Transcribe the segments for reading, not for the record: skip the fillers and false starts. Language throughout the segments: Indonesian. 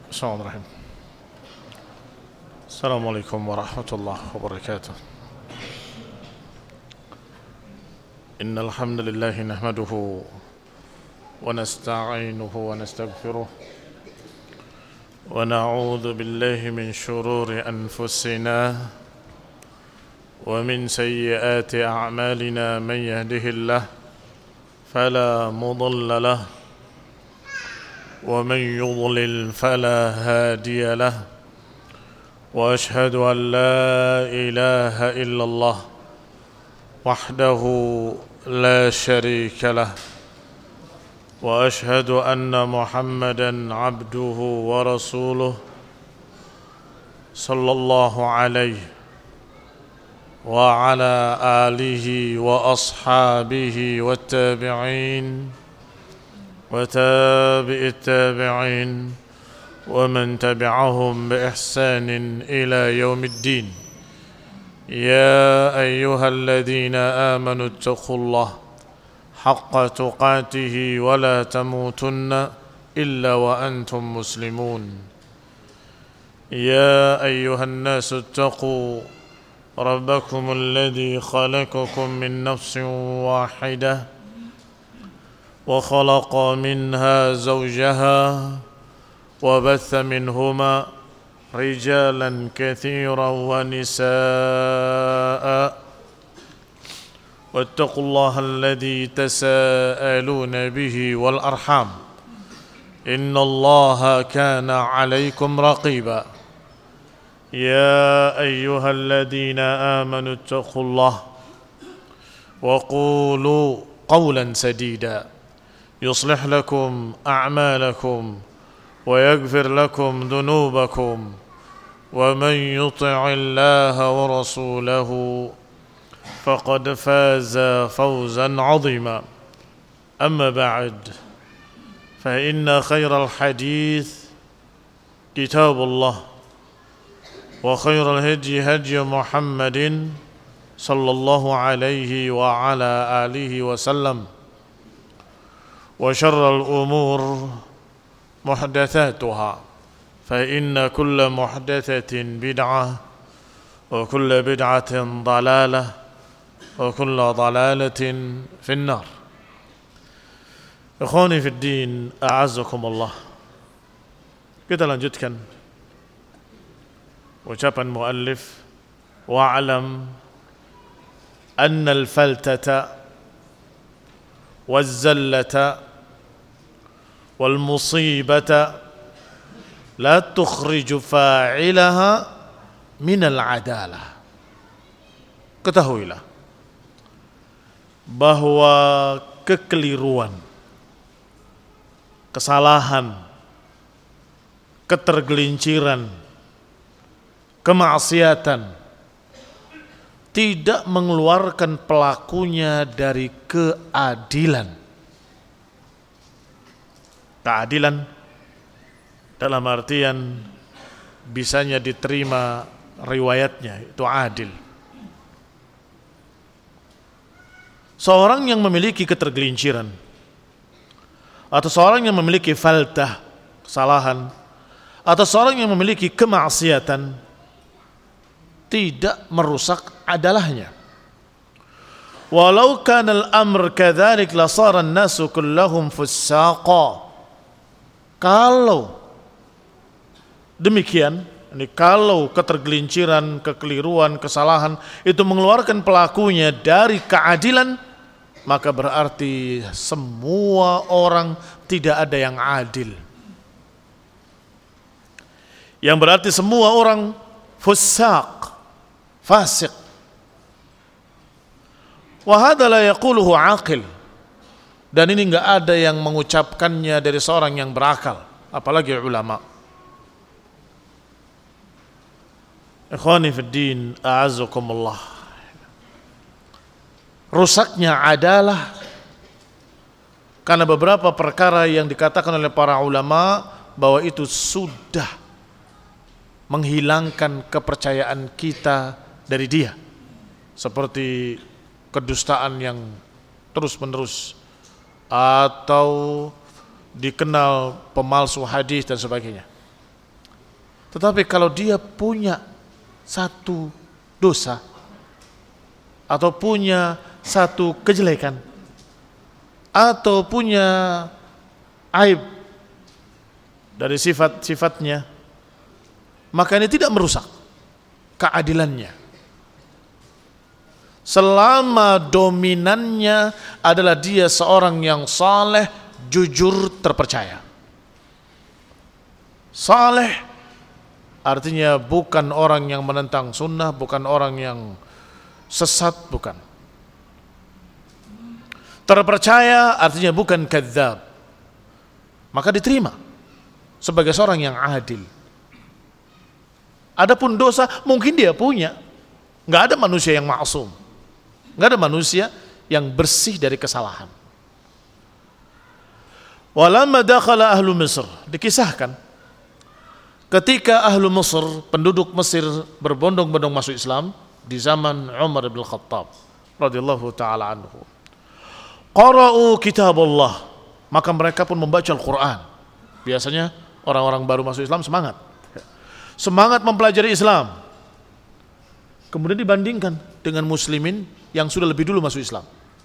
Bismillahirrahmanirrahim. Assalamualaikum warahmatullahi wabarakatuh. Innal hamdalillah nahmaduhu wa nasta'inuhu wa nastaghfiruh wa na'udzu billahi min shururi anfusina wa min sayyiati a'malina man yahdihillahu fala mudilla lahu ومن يضلل فلا هادي له وأشهد أن لا إله إلا الله وحده لا شريك له وأشهد أن محمدا عبده ورسوله صلى الله عليه وعلى آله وأصحابه والتابعين وتابع التابعين ومن تبعهم بإحسان إلى يوم الدين. يا أيها الذين آمنوا اتقوا الله حق تقاته ولا تموتن إلا وأنتم مسلمون. يا أيها الناس اتقوا ربكم الذي خلقكم من نفس واحدة وخلق منها زوجها وبث منهما رجالا كثيرا ونساء واتقوا الله الذي تساءلون به والأرحام إن الله كان عليكم رقيبا. يا أيها الذين آمنوا اتقوا الله وقولوا قولا سديدا يصلح لكم أعمالكم ويغفر لكم ذنوبكم ومن يطع الله ورسوله فقد فاز فوزا عظيما. أما بعد فإن خير الحديث كتاب الله وخير الهدي هدي محمد صلى الله عليه وعلى آله وسلم وشر الأمور محدثاتها فإن كل محدثة بدعة وكل بدعة ضلالة وكل ضلالة في النار. Ikhwani fi din, a'azzakumullah. Kita lanjutkan ucapan muallif wa'lam anna al-faltata waz-zallata والمصيبة لا تخرج فاعلها من العدالة. Ketahuilah bahwa kekeliruan, kesalahan, ketergelinciran, kemaksiatan tidak mengeluarkan pelakunya dari keadilan. Keadilan dalam artian bisanya diterima riwayatnya, itu adil. Seorang yang memiliki ketergelinciran atau seorang yang memiliki faltah, kesalahan, atau seorang yang memiliki kemaksiatan tidak merusak adalahnya. Walau kana al-amr kadzalik la sara an-nasu kulluhum fussaqa. Kalau demikian, kalau ketergelinciran, kekeliruan, kesalahan itu mengeluarkan pelakunya dari keadilan, maka berarti semua orang tidak ada yang adil. Yang berarti semua orang fussaq, fasik. Wa hadza la yaquluhu aqil. Dan ini enggak ada yang mengucapkannya dari seorang yang berakal, apalagi ulama. Ikhwani fid din, a'azzakumullah. Rusaknya adalah karena beberapa perkara yang dikatakan oleh para ulama bahwa itu sudah menghilangkan kepercayaan kita dari dia, seperti kedustaan yang terus-menerus atau dikenal pemalsu hadis dan sebagainya. Tetapi kalau dia punya satu dosa atau punya satu kejelekan atau punya aib dari sifat-sifatnya, maka ini tidak merusak keadilannya selama dominannya adalah dia seorang yang saleh, jujur, terpercaya. Saleh artinya bukan orang yang menentang sunnah, bukan orang yang sesat, bukan. Terpercaya artinya bukan kadzab, maka diterima sebagai seorang yang adil. Adapun dosa mungkin dia punya. Nggak ada manusia yang maksum, nggak ada manusia yang bersih dari kesalahan. Walamma dakhala ahlu Mesir, dikisahkan ketika ahlu Mesir, penduduk Mesir berbondong-bondong masuk Islam di zaman Umar bin Khattab radhiyallahu taala anhu. Qara'u kitabullah, maka mereka pun membaca Al-Qur'an. Biasanya orang-orang baru masuk Islam semangat mempelajari Islam. Kemudian dibandingkan dengan muslimin yang sudah lebih dulu masuk Islam.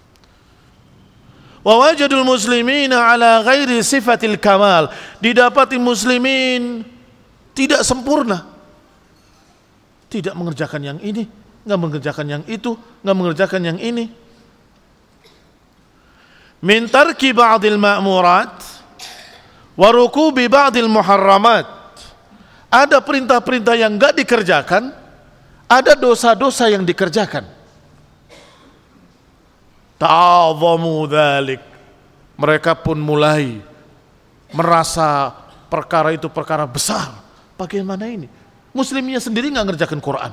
Wa wajadul muslimina ala ghairi sifatil kamal, didapati muslimin tidak sempurna, tidak mengerjakan yang ini, nggak mengerjakan yang itu, nggak mengerjakan yang ini. Min tarki ba'dil ma'murat wa rukubi ba'dil muharramat, ada perintah-perintah yang nggak dikerjakan, ada dosa-dosa yang dikerjakan. Ta'adhamu dzalik, mereka pun mulai merasa perkara itu perkara besar. Bagaimana ini? Muslimnya sendiri nggak ngerjakan Quran.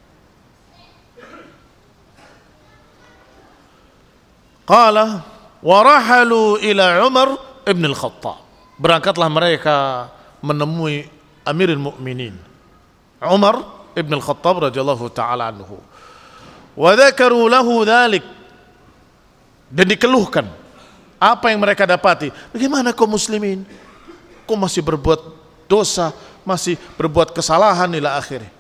Qala warahalu ila Umar ibn al-Khattab, berangkatlah mereka menemui Amirul Mukminin Umar ibn al-Khattab radhiyallahu taala anhu. Wa dzakaru lahu dzalik, dan dikeluhkan apa yang mereka dapati. Bagaimana kau muslimin? Kau masih berbuat dosa, masih berbuat kesalahan ila akhirnya.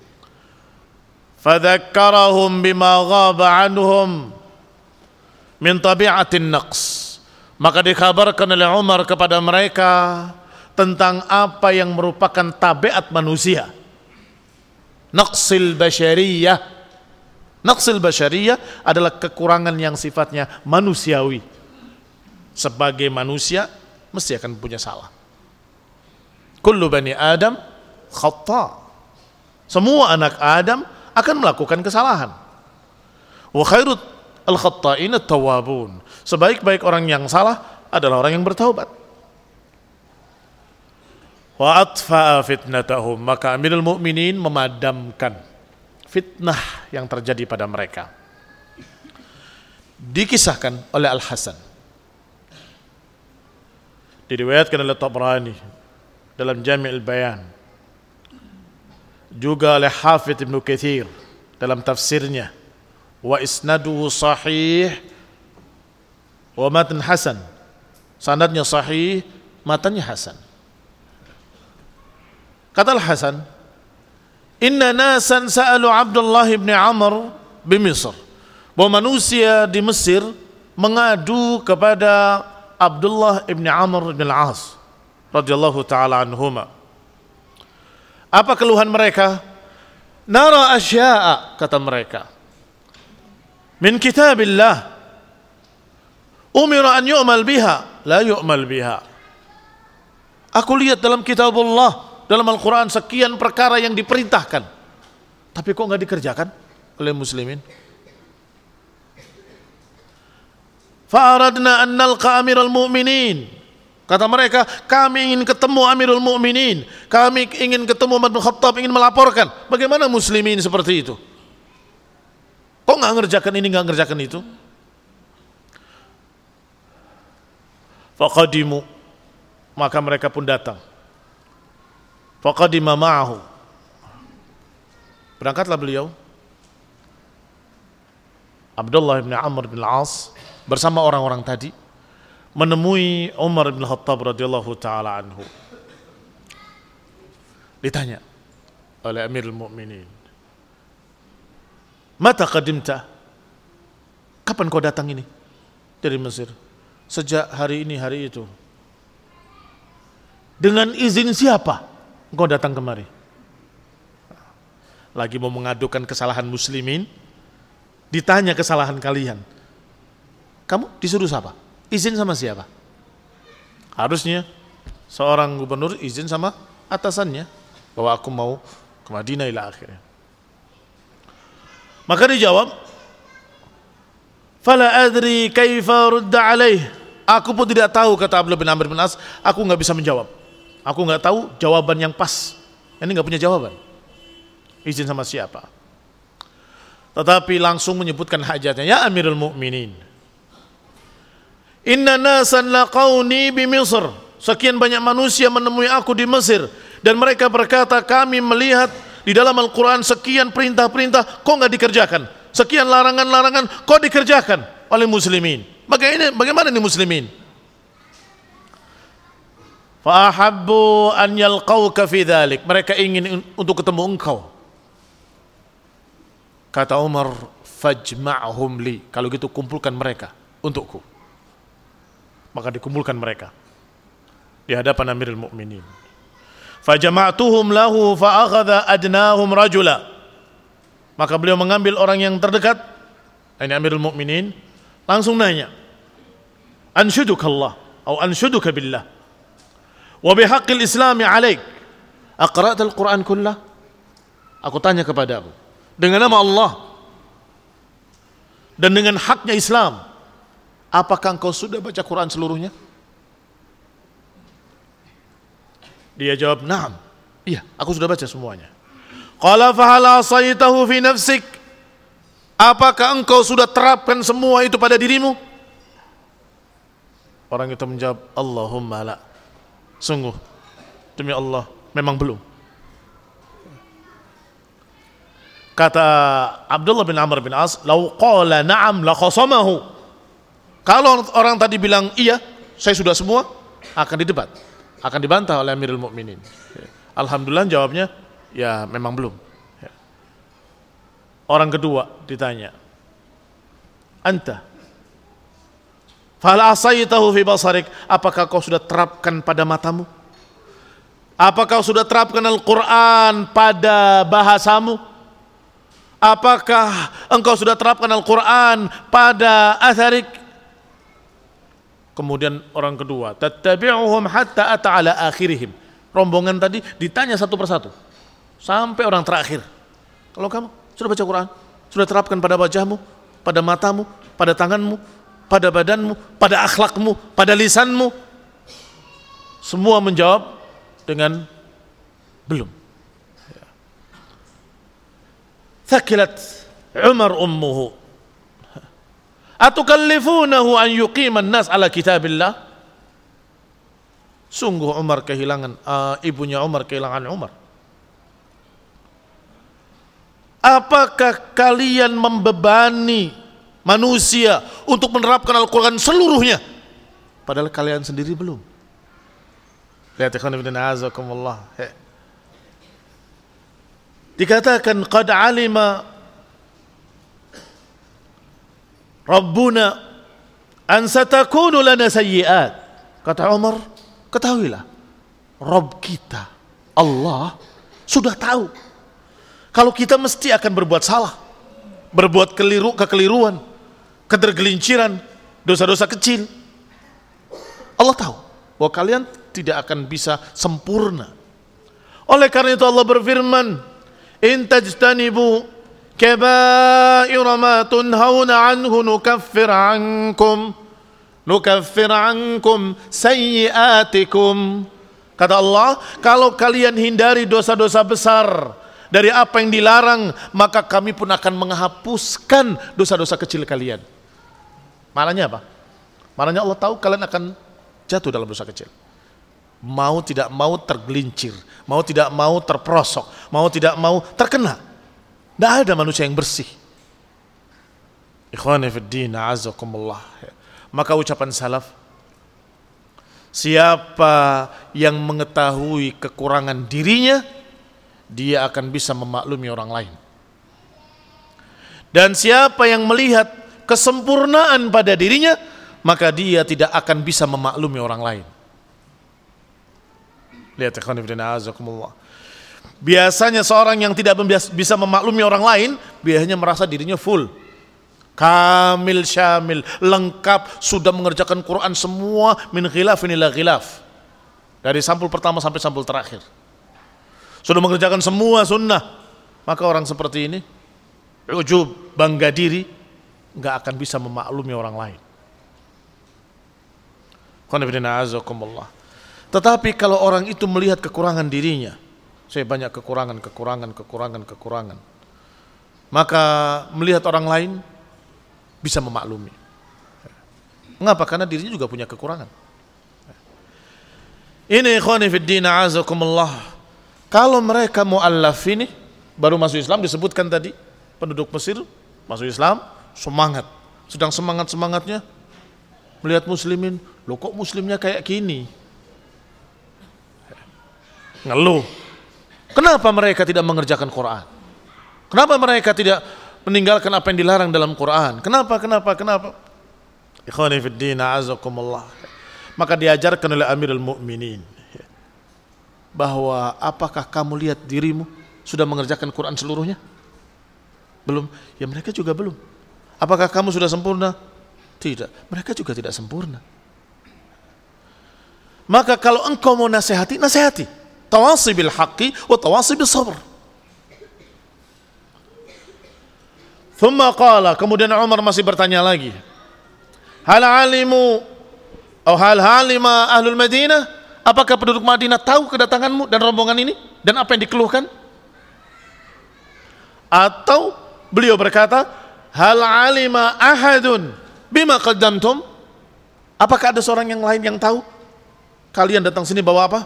Fadzakkarahum bima ghaba anhum min tabi'atin naqs, maka dikabarkan oleh Umar kepada mereka tentang apa yang merupakan tabiat manusia. Naqsil basyariyah. Naqsil basyariyah adalah kekurangan yang sifatnya manusiawi. Sebagai manusia mesti akan punya salah. Kullu bani Adam khata'. Semua anak Adam akan melakukan kesalahan. Wa khairut al-khatta'in at-tawwabun. Sebaik-baik orang yang salah adalah orang yang bertaubat. Wa atfa'a fitnatahum, maka Amirul Mukminin memadamkan fitnah yang terjadi pada mereka. Dikisahkan oleh Al-Hasan, diriwayatkan oleh Tabrani dalam Jami' al-Bayan, juga oleh Hafidz Ibnu Katsir dalam tafsirnya, wa isnaduhu sahih wa matan hasan, sanadnya sahih, matanya hasan. Kata Al-Hasan, inna nasan sa'alu Abdullah ibn Amr bi Misr, bahwa manusia di Mesir mengadu kepada Abdullah ibn Amr bin Al-As radhiyallahu ta'ala anhuma. Apa keluhan mereka? Nara asya'a, kata mereka, min kitabillah umira an yu'mal biha la yu'mal biha. Aku lihat dalam kitabullah, dalam Al-Quran sekian perkara yang diperintahkan, tapi kok nggak dikerjakan oleh muslimin. Fa'aradna an nalqa Amirul Mukminin, kata mereka, kami ingin ketemu Amirul Mukminin, kami ingin ketemu Umar bin Khattab, ingin melaporkan bagaimana muslimin seperti itu. Kok nggak ngerjakan ini, nggak ngerjakan itu? Faqadimu, maka mereka pun datang. Faqadima ma'ahu, berangkatlah beliau Abdullah bin Amr bin Al-As bersama orang-orang tadi menemui Umar bin Khattab radhiyallahu taala anhu. Ditanya oleh Amirul Mukminin, "Mata qadimta?" Kapan kau datang ini dari Mesir? Sejak hari ini, hari itu. Dengan izin siapa kau datang kemari? Lagi mau mengadukan kesalahan muslimin, ditanya kesalahan kalian. Kamu disuruh siapa? Izin sama siapa? Harusnya seorang gubernur izin sama atasannya bahwa aku mau ke Madinah ila akhirnya. Maka dijawab, "Fala adri kaifa rudda alaih." Aku pun tidak tahu, kata Abdullah bin Amr bin As, aku enggak bisa menjawab. Aku enggak tahu jawaban yang pas. Ini enggak punya jawaban. Izin sama siapa? Tetapi langsung menyebutkan hajatnya, "Ya Amirul Mukminin, inna nasan laqauni bi Misr." Sekian banyak manusia menemui aku di Mesir dan mereka berkata, kami melihat di dalam Al-Quran sekian perintah-perintah kok nggak dikerjakan, sekian larangan-larangan kok dikerjakan oleh muslimin. Bagaimana nih muslimin? Fa ahabbu an yalqauka fi dzalik. Mereka ingin untuk ketemu engkau. Kata Umar, fajma'hum li. Kalau gitu kumpulkan mereka untukku. Maka dikumpulkan mereka di hadapan Amirul Mukminin. Fajama'tuhum lahu fa akhadha adnahum rajula. Maka beliau mengambil orang yang terdekat, ini Amirul Mukminin, langsung nanya, anshudukallah atau anshuduka billah wa bihaqqil islami alaik aqra'ta al-Quran kullah. Aku tanya kepadamu dengan nama Allah dan dengan haknya Islam, apakah engkau sudah baca Quran seluruhnya? Dia jawab, "Na'am." Iya, aku sudah baca semuanya. Qala fa hal asaitahu fi nafsik? Apakah engkau sudah terapkan semua itu pada dirimu? Orang itu menjawab, "Allahumma la." Sungguh, demi Allah, memang belum. Kata Abdullah bin Amr bin As, "Lau qala na'am la khasamahu." Kalau orang tadi bilang, "Iya, saya sudah semua," akan didebat, akan dibantah oleh Amirul Mukminin. Alhamdulillah jawabnya, ya memang belum. Orang kedua ditanya, "Anta fahal asaitahu fi basarik?" Apakah kau sudah terapkan pada matamu? Apakah kau sudah terapkan Al-Quran pada bahasamu? Apakah engkau sudah terapkan Al-Quran pada atharik? Kemudian orang kedua, tattabi'uhum hatta ata ala akhirihim. Rombongan tadi ditanya satu persatu sampai orang terakhir. Kalau kamu sudah baca Quran, sudah terapkan pada wajahmu, pada matamu, pada tanganmu, pada badanmu, pada akhlakmu, pada lisanmu? Semua menjawab dengan belum. Thakilat Umar ummuhu atukallifunahu an yuqiman nas ala kitabillah. Sungguh Umar kehilangan, ibunya Umar kehilangan Umar. Apakah kalian membebani manusia untuk menerapkan Al-Quran seluruhnya, padahal kalian sendiri belum? Lihat ikhwan fillah azakumullah. Dikatakan qad alima Rabbuna an satakunu lana sayyi'at. Kata Umar, ketahuilah, Rabb kita, Allah, sudah tahu kalau kita mesti akan berbuat salah, berbuat kekeliruan, ketergelinciran, dosa-dosa kecil. Allah tahu bahwa kalian tidak akan bisa sempurna. Oleh karena itu Allah berfirman, in tajtanibu kaba'ira ma tunhauna anhu nukaffir ankum sayyi'atikum. Kata Allah, kalau kalian hindari dosa-dosa besar dari apa yang dilarang, maka kami pun akan menghapuskan dosa-dosa kecil kalian. Maknanya apa? Maknanya Allah tahu kalian akan jatuh dalam dosa kecil. Mau tidak mau tergelincir, mau tidak mau terperosok, mau tidak mau terkena. Tidak ada manusia yang bersih. Ikhwani fiddin, a'azakumullah. Maka ucapan salaf, siapa yang mengetahui kekurangan dirinya, dia akan bisa memaklumi orang lain. Dan siapa yang melihat kesempurnaan pada dirinya, maka dia tidak akan bisa memaklumi orang lain. Lihat ikhwan fillah azakumullah. Biasanya seorang yang tidak bisa memaklumi orang lain, biasanya merasa dirinya full, kamil, syamil, lengkap, sudah mengerjakan Quran semua, min khilafin ila khilaf, dari sampul pertama sampai sampul terakhir, sudah mengerjakan semua sunnah. Maka orang seperti ini ujub, bangga diri, nggak akan bisa memaklumi orang lain. Tetapi kalau orang itu melihat kekurangan dirinya, saya banyak kekurangan, maka melihat orang lain bisa memaklumi. Mengapa? Karena dirinya juga punya kekurangan. Ini ikhwani fiddin a'azakumullah. Kalau mereka mu'allaf ini baru masuk Islam, disebutkan tadi penduduk Mesir masuk Islam, semangat, sedang semangat-semangatnya melihat muslimin, loh kok muslimnya kayak gini, ngeluh. Kenapa mereka tidak mengerjakan Quran? Kenapa mereka tidak meninggalkan apa yang dilarang dalam Quran? Kenapa? Ikhwani fiddin a'azakumullah. Maka diajarkan oleh Amirul Mukminin bahwa apakah kamu lihat dirimu sudah mengerjakan Quran seluruhnya? Belum. Ya mereka juga belum. Apakah kamu sudah sempurna? Tidak. Mereka juga tidak sempurna. Maka kalau engkau mau nasihati, nasihati. Tawasi bil haqqi wa tawasi bis sabr. Thumma qala, kemudian Umar masih bertanya lagi. Hal alimu atau hal halima ahlul Madinah? Apakah penduduk Madinah tahu kedatanganmu dan rombongan ini dan apa yang dikeluhkan? Atau beliau berkata, hal alima ahadun bima qaddamtum? Apakah ada seorang yang lain yang tahu kalian datang sini bawa apa?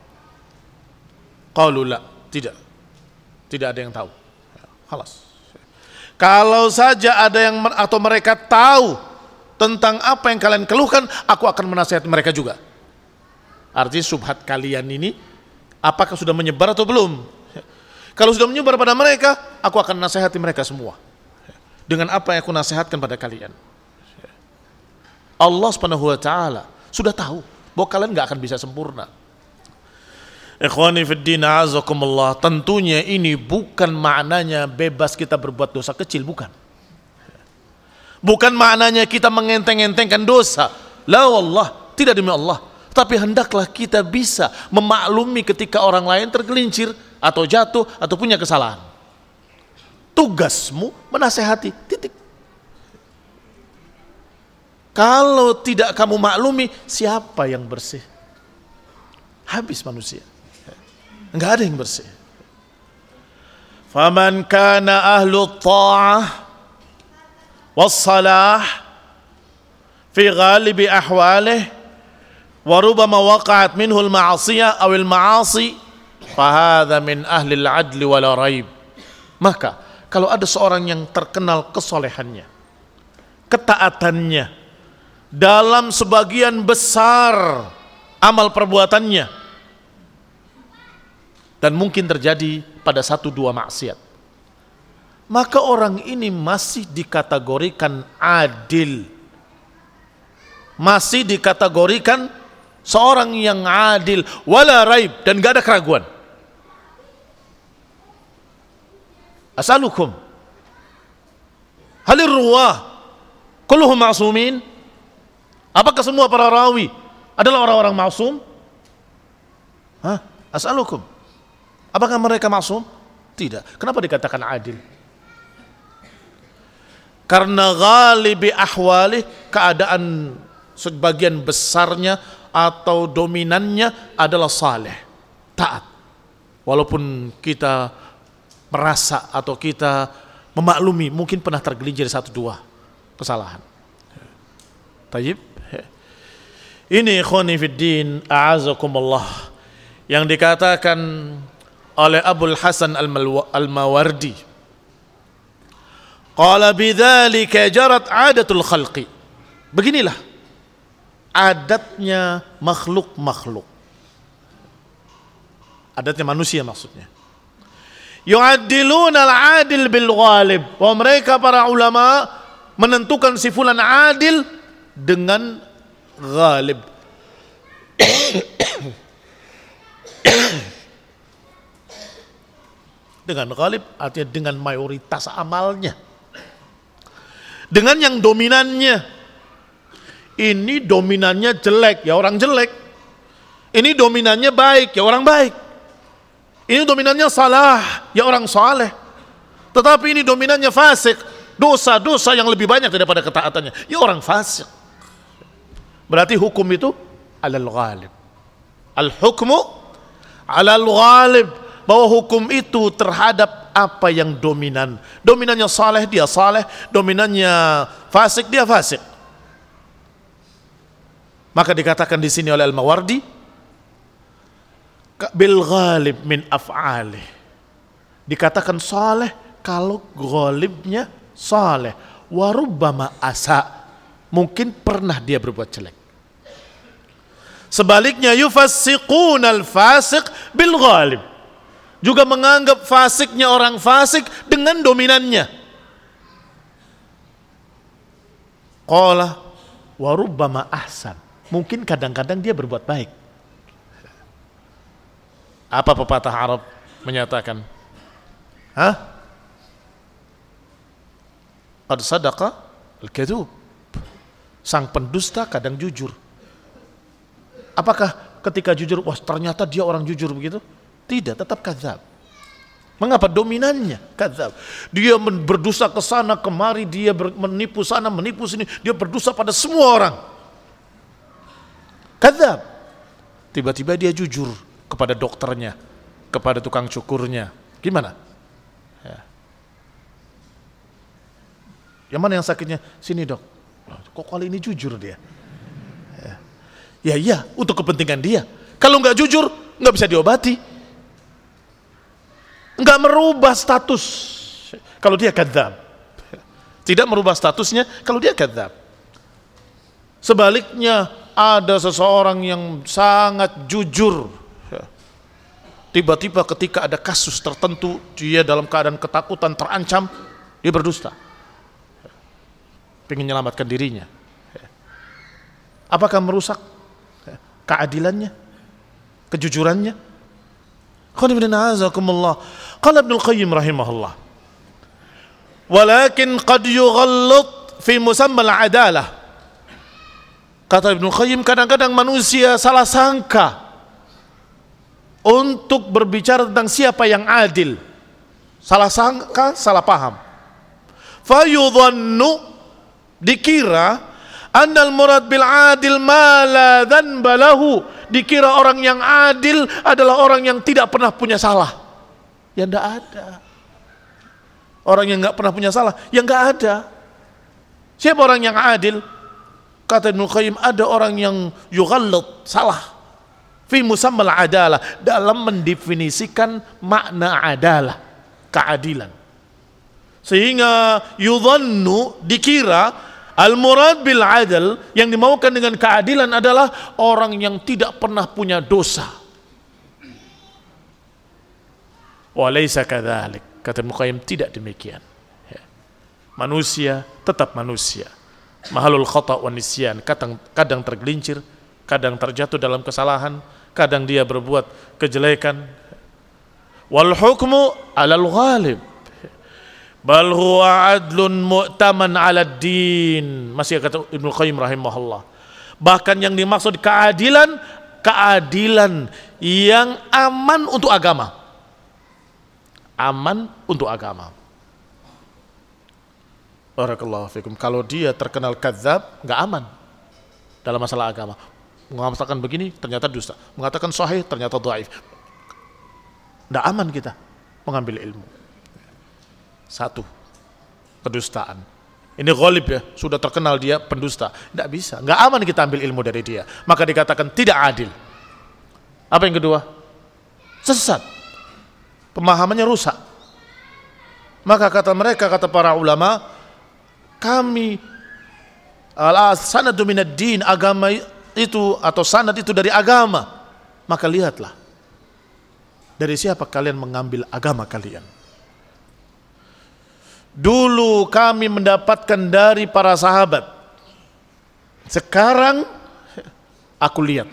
Qalu la, tidak ada yang tahu. Khalas. Kalau saja ada yang atau mereka tahu tentang apa yang kalian keluhkan, aku akan menasihati mereka juga. Artinya subhat kalian ini apakah sudah menyebar atau belum? Kalau sudah menyebar pada mereka, aku akan nasihati mereka semua dengan apa yang aku nasihatkan pada kalian. Allah Subhanahu wa taala sudah tahu bahwa kalian enggak akan bisa sempurna. Ikhwani fiddin a'azakumullah, tentunya ini bukan maknanya bebas kita berbuat dosa kecil, bukan. Bukan maknanya kita mengenteng-entengkan dosa. La wallah, tidak demi Allah. Tapi hendaklah kita bisa memaklumi ketika orang lain tergelincir atau jatuh atau punya kesalahan. Tugasmu menasehati, titik. Kalau tidak kamu maklumi, siapa yang bersih? Habis manusia. Enggak ada yang bersih. Faman kana ahlu ta'ah was-salah fi ghalibi ahwalih wa rubama waqa'at minhu al-ma'asiyah aw al-ma'asi fa hadha min ahli al-'adl wa la raib. Maka kalau ada seorang yang terkenal kesolehannya, ketaatannya dalam sebagian besar amal perbuatannya, dan mungkin terjadi pada 1-2 maksiat, maka orang ini masih dikategorikan adil, masih dikategorikan seorang yang adil, wala raib, dan gak ada keraguan. As'alukum halir ruwah kulluhum ma'sumin? Apakah semua para rawi adalah orang-orang maksum? As'alukum, apakah mereka maksum? Tidak. Kenapa dikatakan adil? Karena ghalibi ahwalih, keadaan sebagian besarnya atau dominannya adalah saleh, taat. Walaupun kita merasa atau kita memaklumi mungkin pernah tergelincir 1-2 kesalahan. Tayyib. Ini ikhwani fiddin a'azakumullah yang dikatakan oleh Abul Hasan al-Mawardi. Qala bidzalika jarat 'adatul khalqi. Beginilah adatnya makhluk-makhluk. Adatnya manusia maksudnya. Yu'addiluna al-'adil bil ghalib. Bahwa mereka para ulama menentukan si fulan adil dengan ghalib. Dengan ghalib artinya dengan mayoritas amalnya. Dengan yang dominannya. Ini dominannya jelek, ya orang jelek. Ini dominannya baik, ya orang baik. Ini dominannya salah, ya orang saleh. Tetapi ini dominannya fasik, dosa-dosa yang lebih banyak daripada ketaatannya, ya orang fasik. Berarti hukum itu alal ghalib. Al-hukmu alal ghalib. Bahwa hukum itu terhadap apa yang dominan. Dominannya saleh, dia saleh. Dominannya fasik, dia fasik. Maka dikatakan di sini oleh Al-Mawardi, bil ghalib min af'alih. Dikatakan saleh kalau ghalibnya saleh. Wa rubbama asa. Mungkin pernah dia berbuat jelek. Sebaliknya yufassiqunal fasiq bil ghalib. Juga menganggap fasiknya orang fasik dengan dominannya. Qala wa rubbama ahsan. Mungkin kadang-kadang dia berbuat baik. Apa pepatah Arab menyatakan? Qad sadaqa al-kadhub. Sang pendusta kadang jujur. Apakah ketika jujur, wah ternyata dia orang jujur begitu? Tidak, tetap kadzab. Mengapa? Dominannya kadzab. Dia berdosa ke sana kemari, dia menipu sana, menipu sini, dia berdosa pada semua orang. Kadzab. Tiba-tiba dia jujur kepada dokternya, kepada tukang cukurnya. Gimana? Ya. Yang mana yang sakitnya? Sini dok. Kok kali ini jujur dia? Ya iya, untuk kepentingan dia. Kalau nggak jujur, nggak bisa diobati. Nggak merubah status kalau dia kadzab. Tidak merubah statusnya kalau dia kadzab. Sebaliknya ada seseorang yang sangat jujur. Tiba-tiba ketika ada kasus tertentu, dia dalam keadaan ketakutan, terancam, dia berdusta. Pengen menyelamatkan dirinya. Apakah merusak keadilannya? Kejujurannya? Qala Ibnu Qayyim rahimahullah. Walakin qad yughallat fi musamma al-adalah. Kata Ibnu Qayyim, kadang-kadang manusia salah sangka untuk berbicara tentang siapa yang adil. Salah sangka, salah paham. Fayudhannu, dikira annal murad bil adil ma la dhanba lahu. Dikira orang yang adil adalah orang yang tidak pernah punya salah. Ya enggak ada. Orang yang enggak pernah punya salah, ya enggak ada. Siapa orang yang adil? Kata Ibnu Qayyim, ada orang yang yughallat, salah. Fi musammal adalah, dalam mendefinisikan makna adalah, keadilan. Sehingga yudhannu, dikira al-murad bil adl, yang dimaukan dengan keadilan adalah orang yang tidak pernah punya dosa. Wa laysa kadzalik. Kata Ibnu Qayyim, tidak demikian. Manusia tetap manusia. Mahalul khata' wan nisyan, kadang tergelincir, kadang terjatuh dalam kesalahan, kadang dia berbuat kejelekan. Wal hukmu 'alal ghalib. Bal huwa adlun mu'taman 'ala din. Masih kata Ibnu Qayyim rahimahullah. Bahkan yang dimaksud keadilan, keadilan yang aman untuk agama. Aman untuk agama. Barakallahu fikum. Kalau dia terkenal kadzab, enggak aman dalam masalah agama. Mengatakan begini ternyata dusta, mengatakan sahih ternyata dhaif. Enggak aman kita mengambil ilmu. Satu, kedustaan. Ini ghalib ya, sudah terkenal dia pendusta. Tidak bisa, nggak aman kita ambil ilmu dari dia. Maka dikatakan tidak adil. Apa yang kedua? Sesat. Pemahamannya rusak. Maka kata mereka, kata para ulama, kami sanadu minad din, agama itu atau sanad itu dari agama. Maka lihatlah Dari siapa kalian mengambil agama kalian? Dulu kami mendapatkan dari para sahabat. Sekarang aku lihat.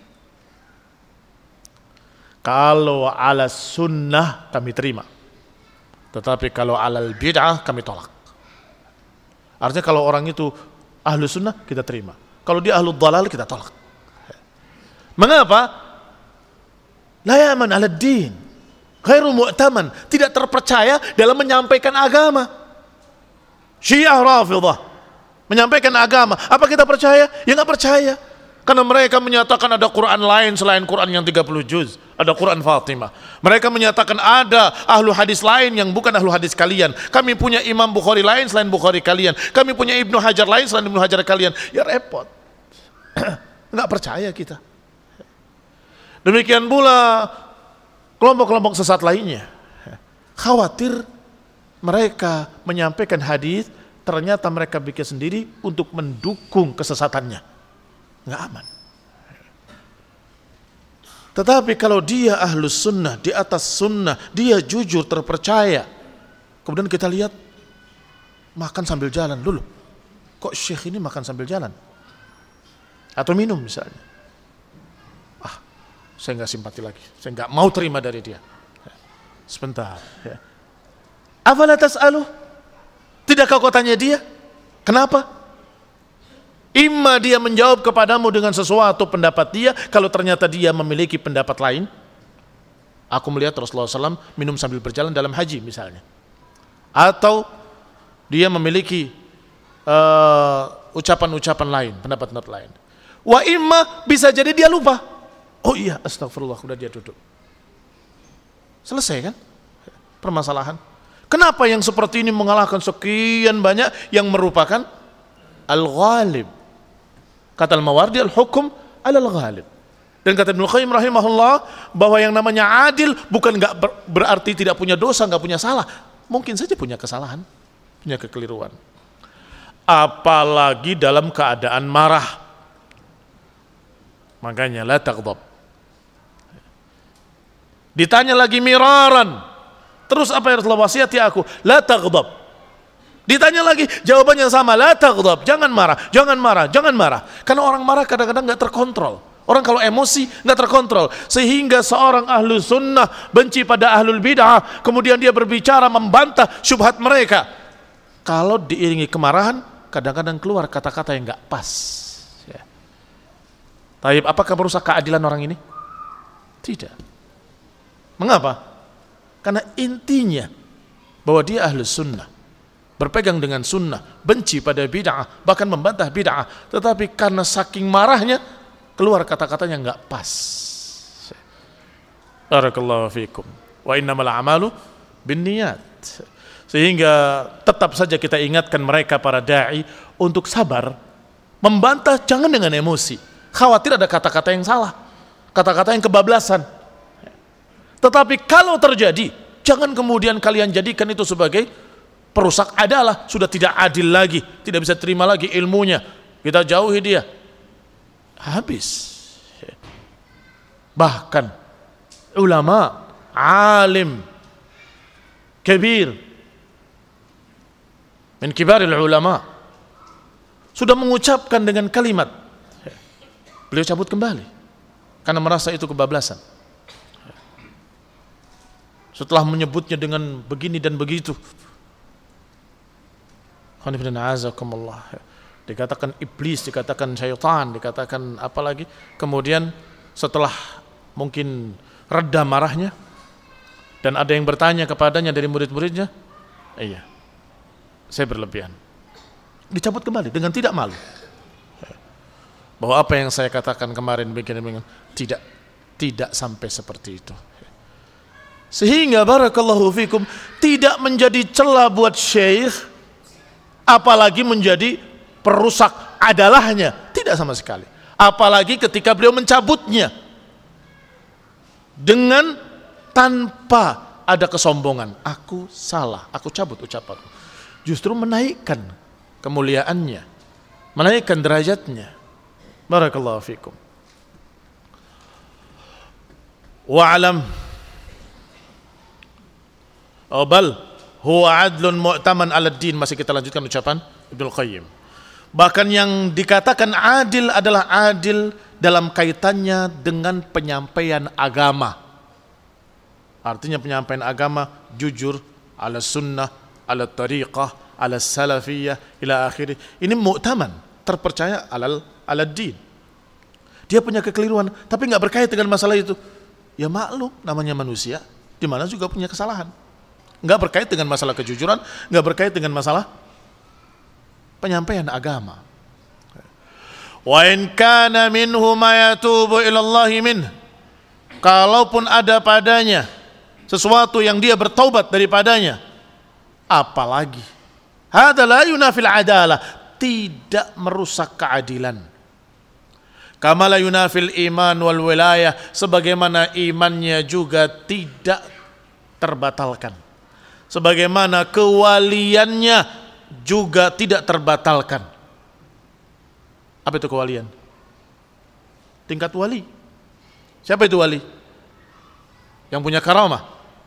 Kalau ala sunnah kami terima. Tetapi kalau alal bid'ah kami tolak. Artinya kalau orang itu ahlu sunnah kita terima. Kalau dia ahlu dhalal kita tolak. Mengapa? La yaman ala din. Ghairu mu'taman. Tidak terpercaya dalam menyampaikan agama. Syiah Rafidah menyampaikan agama. Apa kita percaya? Ya nggak percaya. Karena mereka menyatakan ada Quran lain selain Quran yang 30 juz. Ada Quran Fatimah. Mereka menyatakan ada ahlu hadis lain yang bukan ahlu hadis kalian. Kami punya Imam Bukhari lain selain Bukhari kalian. Kami punya Ibnu Hajar lain selain Ibnu Hajar kalian. Ya repot. Nggak percaya kita. Demikian pula kelompok-kelompok sesat lainnya. Khawatir mereka menyampaikan hadis, ternyata mereka bikin sendiri untuk mendukung kesesatannya. Nggak aman. Tetapi kalau dia ahlus sunnah, di atas sunnah, dia jujur, terpercaya, kemudian kita lihat makan sambil jalan dulu. Kok syekh ini makan sambil jalan? Atau minum misalnya. Saya nggak simpati lagi. Saya nggak mau terima dari dia. Sebentar. Afala tas'aluh? Tidakkah kau tanya dia? Kenapa? Imma dia menjawab kepadamu dengan sesuatu pendapat dia, kalau ternyata dia memiliki pendapat lain. Aku melihat Rasulullah SAW minum sambil berjalan dalam haji misalnya. Atau dia memiliki ucapan-ucapan lain, pendapat-pendapat lain. Wa imma bisa jadi dia lupa. Oh iya, astagfirullah, udah dia duduk. Selesai kan permasalahan. Kenapa yang seperti ini mengalahkan sekian banyak yang merupakan al-ghalib? Kata Al-Mawardi, al-hukum al-ghalib. Dan kata Ibnu Qayyim rahimahullah bahwa yang namanya adil bukan enggak berarti tidak punya dosa, enggak punya salah. Mungkin saja punya kesalahan, punya kekeliruan. Apalagi dalam keadaan marah. Makanya la taghdab. Ditanya lagi miraran. Terus apa yang Rasulullah wasiati aku? La taghdab. Ditanya lagi, jawabannya sama, la taghdab, jangan marah, jangan marah, jangan marah. Karena orang marah kadang-kadang nggak terkontrol. Orang kalau emosi nggak terkontrol, sehingga seorang ahlu sunnah benci pada ahlul bid'ah, kemudian dia berbicara membantah syubhat mereka. Kalau diiringi kemarahan, kadang-kadang keluar kata-kata yang nggak pas. Ya. Tapi apakah merusak keadilan orang ini? Tidak. Mengapa? Karena intinya bahwa dia ahlu sunnah, berpegang dengan sunnah, benci pada bid'ah, bahkan membantah bid'ah, tetapi karena saking marahnya keluar kata-katanya nggak pas. Barakallahu fikum. Wa innamal a'malu binniyat. Sehingga tetap saja kita ingatkan mereka para dai untuk sabar, membantah jangan dengan emosi. Khawatir ada kata-kata yang salah, kata-kata yang kebablasan. Tetapi kalau terjadi, jangan kemudian kalian jadikan itu sebagai perusak adalah, sudah tidak adil lagi, tidak bisa terima lagi ilmunya, kita jauhi dia, habis. Bahkan ulama, alim kabir min kibaril ulama sudah mengucapkan dengan kalimat, beliau cabut kembali karena merasa itu kebablasan. Setelah menyebutnya dengan begini dan begitu, dikatakan iblis, dikatakan syaitan, dikatakan apa lagi. Kemudian setelah mungkin reda marahnya dan ada yang bertanya kepadanya dari murid-muridnya, iya, saya berlebihan, dicabut kembali dengan tidak malu bahwa apa yang saya katakan kemarin begini, tidak sampai seperti itu. Sehingga barakallahu fikum tidak menjadi celah buat syekh, apalagi menjadi perusak adalahnya, tidak sama sekali. Apalagi ketika beliau mencabutnya dengan tanpa ada kesombongan, aku salah, aku cabut ucapanku. Justru menaikkan kemuliaannya, menaikkan derajatnya. Barakallahu fikum. Wa'alam Bal huwa adlun mu'taman 'ala din. Masih kita lanjutkan ucapan Ibnu Qayyim. Bahkan yang dikatakan adil adalah adil dalam kaitannya dengan penyampaian agama. Artinya penyampaian agama jujur, ala sunnah, ala tariqah, ala salafiyah, ila akhirih. Ini mu'taman, terpercaya ala din. Dia punya kekeliruan, tapi nggak berkait dengan masalah itu. Ya maklum, namanya manusia, di mana juga punya kesalahan. Nggak berkait dengan masalah kejujuran, nggak berkait dengan masalah penyampaian agama. Wa in kana minhu ma yatubu ila Allah min. Kalaupun ada padanya sesuatu yang dia bertaubat daripadanya, apalagi hada la yunafil adalah, tidak merusak keadilan. Kama la yunafil iman wal wilayah, sebagaimana imannya juga tidak terbatalkan, sebagaimana kewaliannya juga tidak terbatalkan. Apa itu kewalian? Tingkat wali. Siapa itu wali? Yang punya karamah?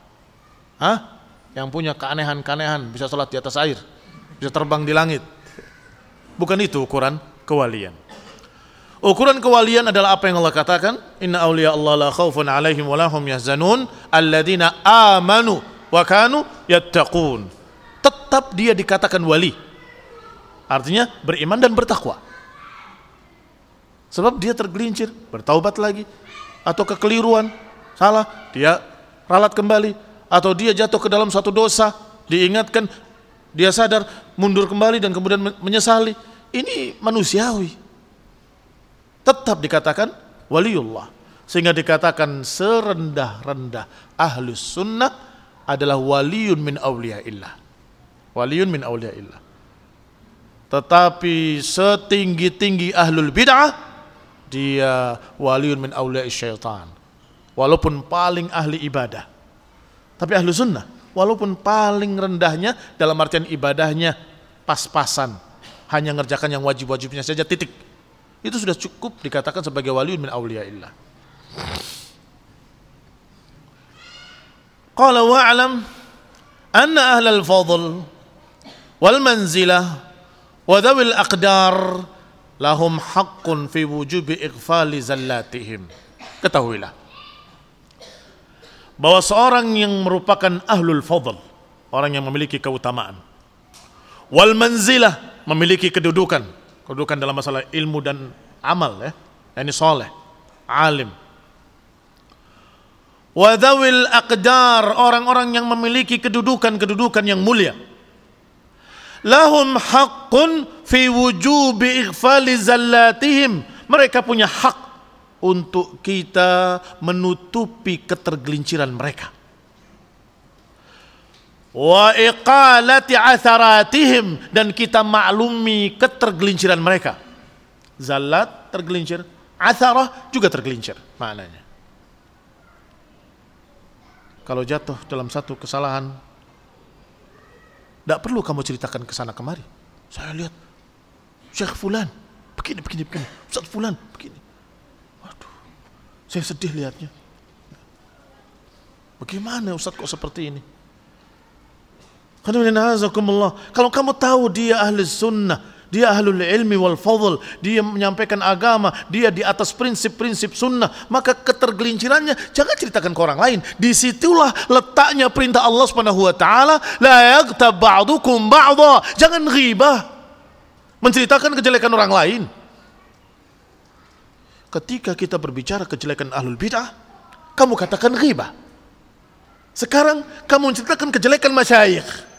Yang punya keanehan-keanehan, bisa sholat di atas air, bisa terbang di langit. Bukan itu ukuran kewalian. Ukuran kewalian adalah apa yang Allah katakan, inna awliya Allah la khawfun alaihim wa lahum yahzanun alladzina amanu wa kanu yattaqun. Tetap dia dikatakan wali, artinya beriman dan bertakwa. Sebab dia tergelincir, bertaubat lagi, atau kekeliruan, salah, dia ralat kembali, atau dia jatuh ke dalam suatu dosa, diingatkan, dia sadar, mundur kembali dan kemudian menyesali. Ini manusiawi. Tetap dikatakan waliullah. Sehingga dikatakan serendah-rendah ahlus sunnah adalah waliyun min awliyaillah. Waliyun min awliyaillah. Tetapi setinggi-tinggi ahlul bid'ah, dia waliyun min awliya syaitan. Walaupun paling ahli ibadah. Tapi ahlu sunnah, walaupun paling rendahnya dalam artian ibadahnya pas-pasan, hanya ngerjakan yang wajib-wajibnya saja, titik, itu sudah cukup dikatakan sebagai waliyun min awliyaillah. Qala wa'lam anna ahlal fadl wal manzilah wa dhawil aqdar lahum haqqun fi wujubi ighfali zallatihim. Ketahuilah bahwa seorang yang merupakan ahlul fadl, orang yang memiliki keutamaan, wal manzilah, memiliki kedudukan dalam masalah ilmu dan amal, yakni soleh, alim, wa dhawil aqdar, orang-orang yang memiliki kedudukan yang mulia, lahum haqqun fi wujubi ighfali zallatihim, mereka punya hak untuk kita menutupi ketergelinciran mereka, wa iqalati atharatihim, dan kita maklumi ketergelinciran mereka. Zallat tergelincir, atharah juga tergelincir maknanya. Kalau jatuh dalam satu kesalahan, tidak perlu kamu ceritakan ke sana kemari. Saya lihat Syekh Fulan begini, Ustaz Fulan begini. Waduh, saya sedih lihatnya. Bagaimana Ustaz kok seperti ini? Kalau kamu tahu dia ahli sunnah, dia ahlul ilmi wal fadl, dia menyampaikan agama, dia di atas prinsip-prinsip sunnah, maka ketergelincirannya jangan ceritakan ke orang lain. Disitulah letaknya perintah Allah Subhanahu wa taala, la yaghtab ba'dukum ba'dha, jangan ghibah, menceritakan kejelekan orang lain. Ketika kita berbicara kejelekan ahlul bid'ah, kamu katakan ghibah. Sekarang kamu menceritakan kejelekan masyayikh,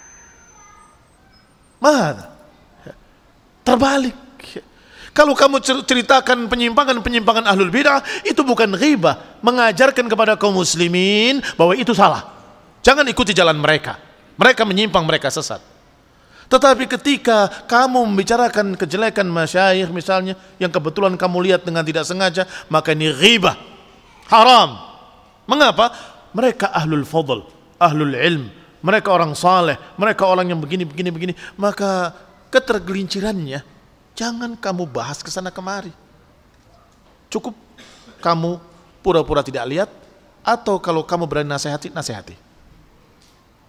mana? Terbalik. Kalau kamu ceritakan penyimpangan ahlul bid'ah, itu bukan ghibah, mengajarkan kepada kaum muslimin bahwa itu salah. Jangan ikuti jalan mereka. Mereka menyimpang, mereka sesat. Tetapi ketika kamu membicarakan kejelekan masyayikh misalnya, yang kebetulan kamu lihat dengan tidak sengaja, maka ini ghibah, haram. Mengapa? Mereka ahlul fadl, ahlul ilm, mereka orang saleh, mereka orang yang begini. Maka ketergelincirannya jangan kamu bahas ke sana kemari. Cukup kamu pura-pura tidak lihat, atau kalau kamu berani nasihati.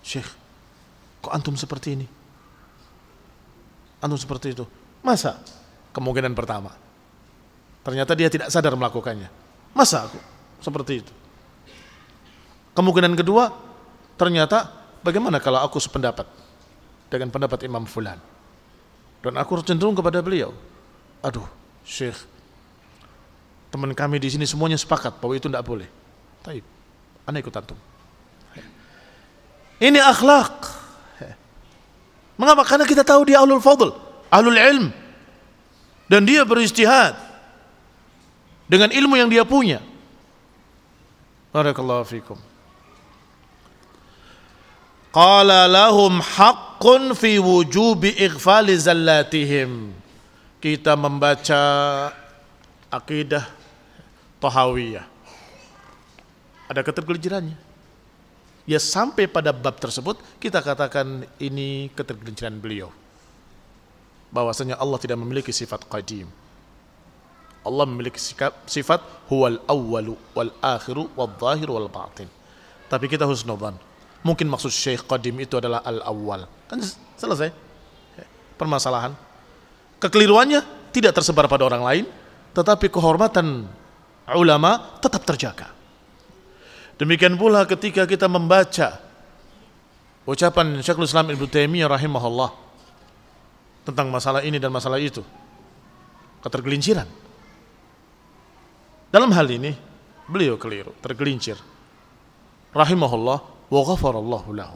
Syekh, kok antum seperti ini? Antum seperti itu. Masa? Kemungkinan pertama. Ternyata dia tidak sadar melakukannya. Masa aku seperti itu? Kemungkinan kedua, ternyata bagaimana kalau aku sependapat dengan pendapat Imam Fulan? Dan aku cenderung kepada beliau. Aduh, Syekh, teman kami di sini semuanya sepakat bahwa itu tidak boleh. Taib, ana ikut antum. Ini akhlak. Mengapa? Karena kita tahu dia ahlul fadl, ahlul ilm, dan dia berijtihad dengan ilmu yang dia punya. Barakallahu fikum. Qala lahum haqqun fi wujubi ighfali zallatihim. Kita membaca akidah Tahawiyah, ada ketergelincirannya. Ya, sampai pada bab tersebut kita katakan ini ketergelinciran beliau, bahwasanya Allah tidak memiliki sifat qadim. Allah memiliki sifat huwal awwalu wal akhiru wal zahiru wal batin. Tapi kita husnudzan, mungkin maksud Syekh qadim itu adalah al-awwal. Kan selesai permasalahan. Kekeliruannya tidak tersebar pada orang lain, tetapi kehormatan ulama tetap terjaga. Demikian pula ketika kita membaca ucapan Syekhul Islam Ibnu Taimiyah rahimahullah tentang masalah ini dan masalah itu, ketergelinciran. Dalam hal ini beliau keliru, tergelincir. Rahimahullah wa ghafarallahu lahu.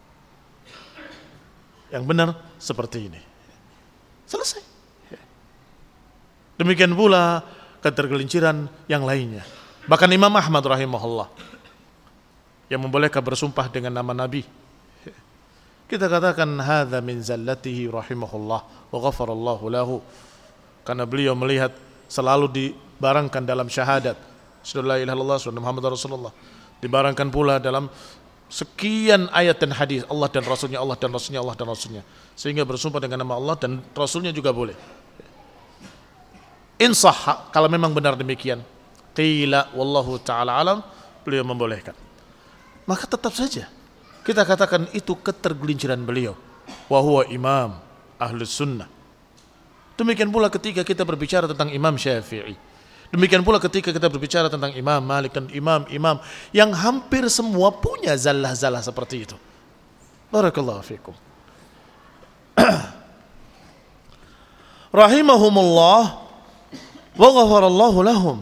Yang benar seperti ini. Selesai. Demikian pula ketergelinciran yang lainnya. Bahkan Imam Ahmad rahimahullah yang membolehkan bersumpah dengan nama Nabi. Kita katakan hadza min zallatihi rahimahullah wa ghafarallahu lahu. Karena beliau melihat selalu dibarangkan dalam syahadat asyhadu la ilaha illallah wa Muhammad Rasulullah. Dibarangkan pula dalam sekian ayat dan hadis Allah dan Rasulnya, Allah dan Rasulnya, Allah dan Rasulnya. Sehingga bersumpah dengan nama Allah dan Rasulnya juga boleh. Insah, kalau memang benar demikian, qila wallahu ta'ala alam, beliau membolehkan. Maka tetap saja kita katakan itu ketergelinciran beliau. Wa huwa imam ahlus sunnah. Demikian pula ketika kita berbicara tentang Imam Syafi'i. Demikian pula ketika kita berbicara tentang Imam Malik dan imam-imam yang hampir semua punya zallah-zallah seperti itu. Barakallahu fikum. Rahimahumullah wa ghafarallahu lahum.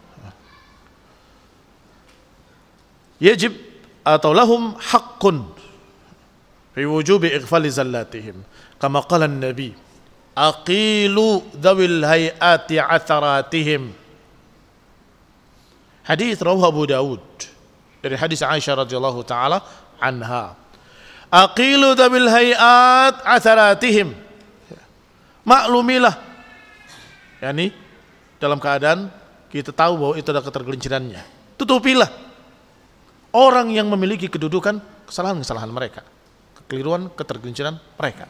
Yajib atau lahum haqqun fi wujubi ighfali zallatihim. Kama qala an-nabi, aqilu dhawil hayati atharatihim. Hadis rawahu Abu Dawud dari hadis Aisyah radhiyallahu taala anha. Aqilu dhawil hayat atharatihim. Maklumilah, yakni dalam keadaan kita tahu bahwa itu ada ketergelincirannya, tutupilah orang yang memiliki kedudukan kesalahan-kesalahan mereka, kekeliruan, ketergelinciran mereka.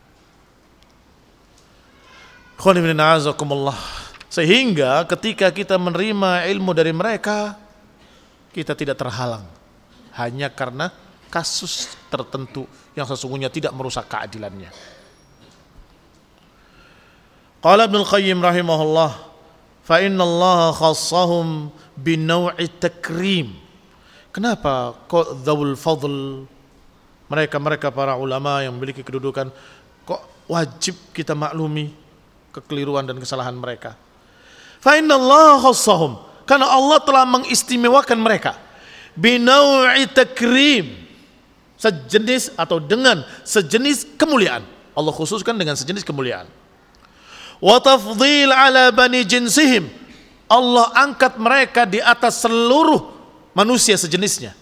Sehingga ketika kita menerima ilmu dari mereka, kita tidak terhalang hanya karena kasus tertentu yang sesungguhnya tidak merusak keadilannya. Qala Ibnu Qayyim rahimahullah, fa inna Allah khassahum binaw'i takrim. Kenapa kok dzawul fadl, mereka para ulama yang memiliki kedudukan, kok wajib kita maklumi kekeliruan dan kesalahan mereka? Fa inna Allah khassahum, karena Allah telah mengistimewakan mereka binaw'i takrim, sejenis atau dengan sejenis kemuliaan. Allah khususkan dengan sejenis kemuliaan. Wa tafdhil ala bani jinsihim, Allah angkat mereka di atas seluruh manusia sejenisnya.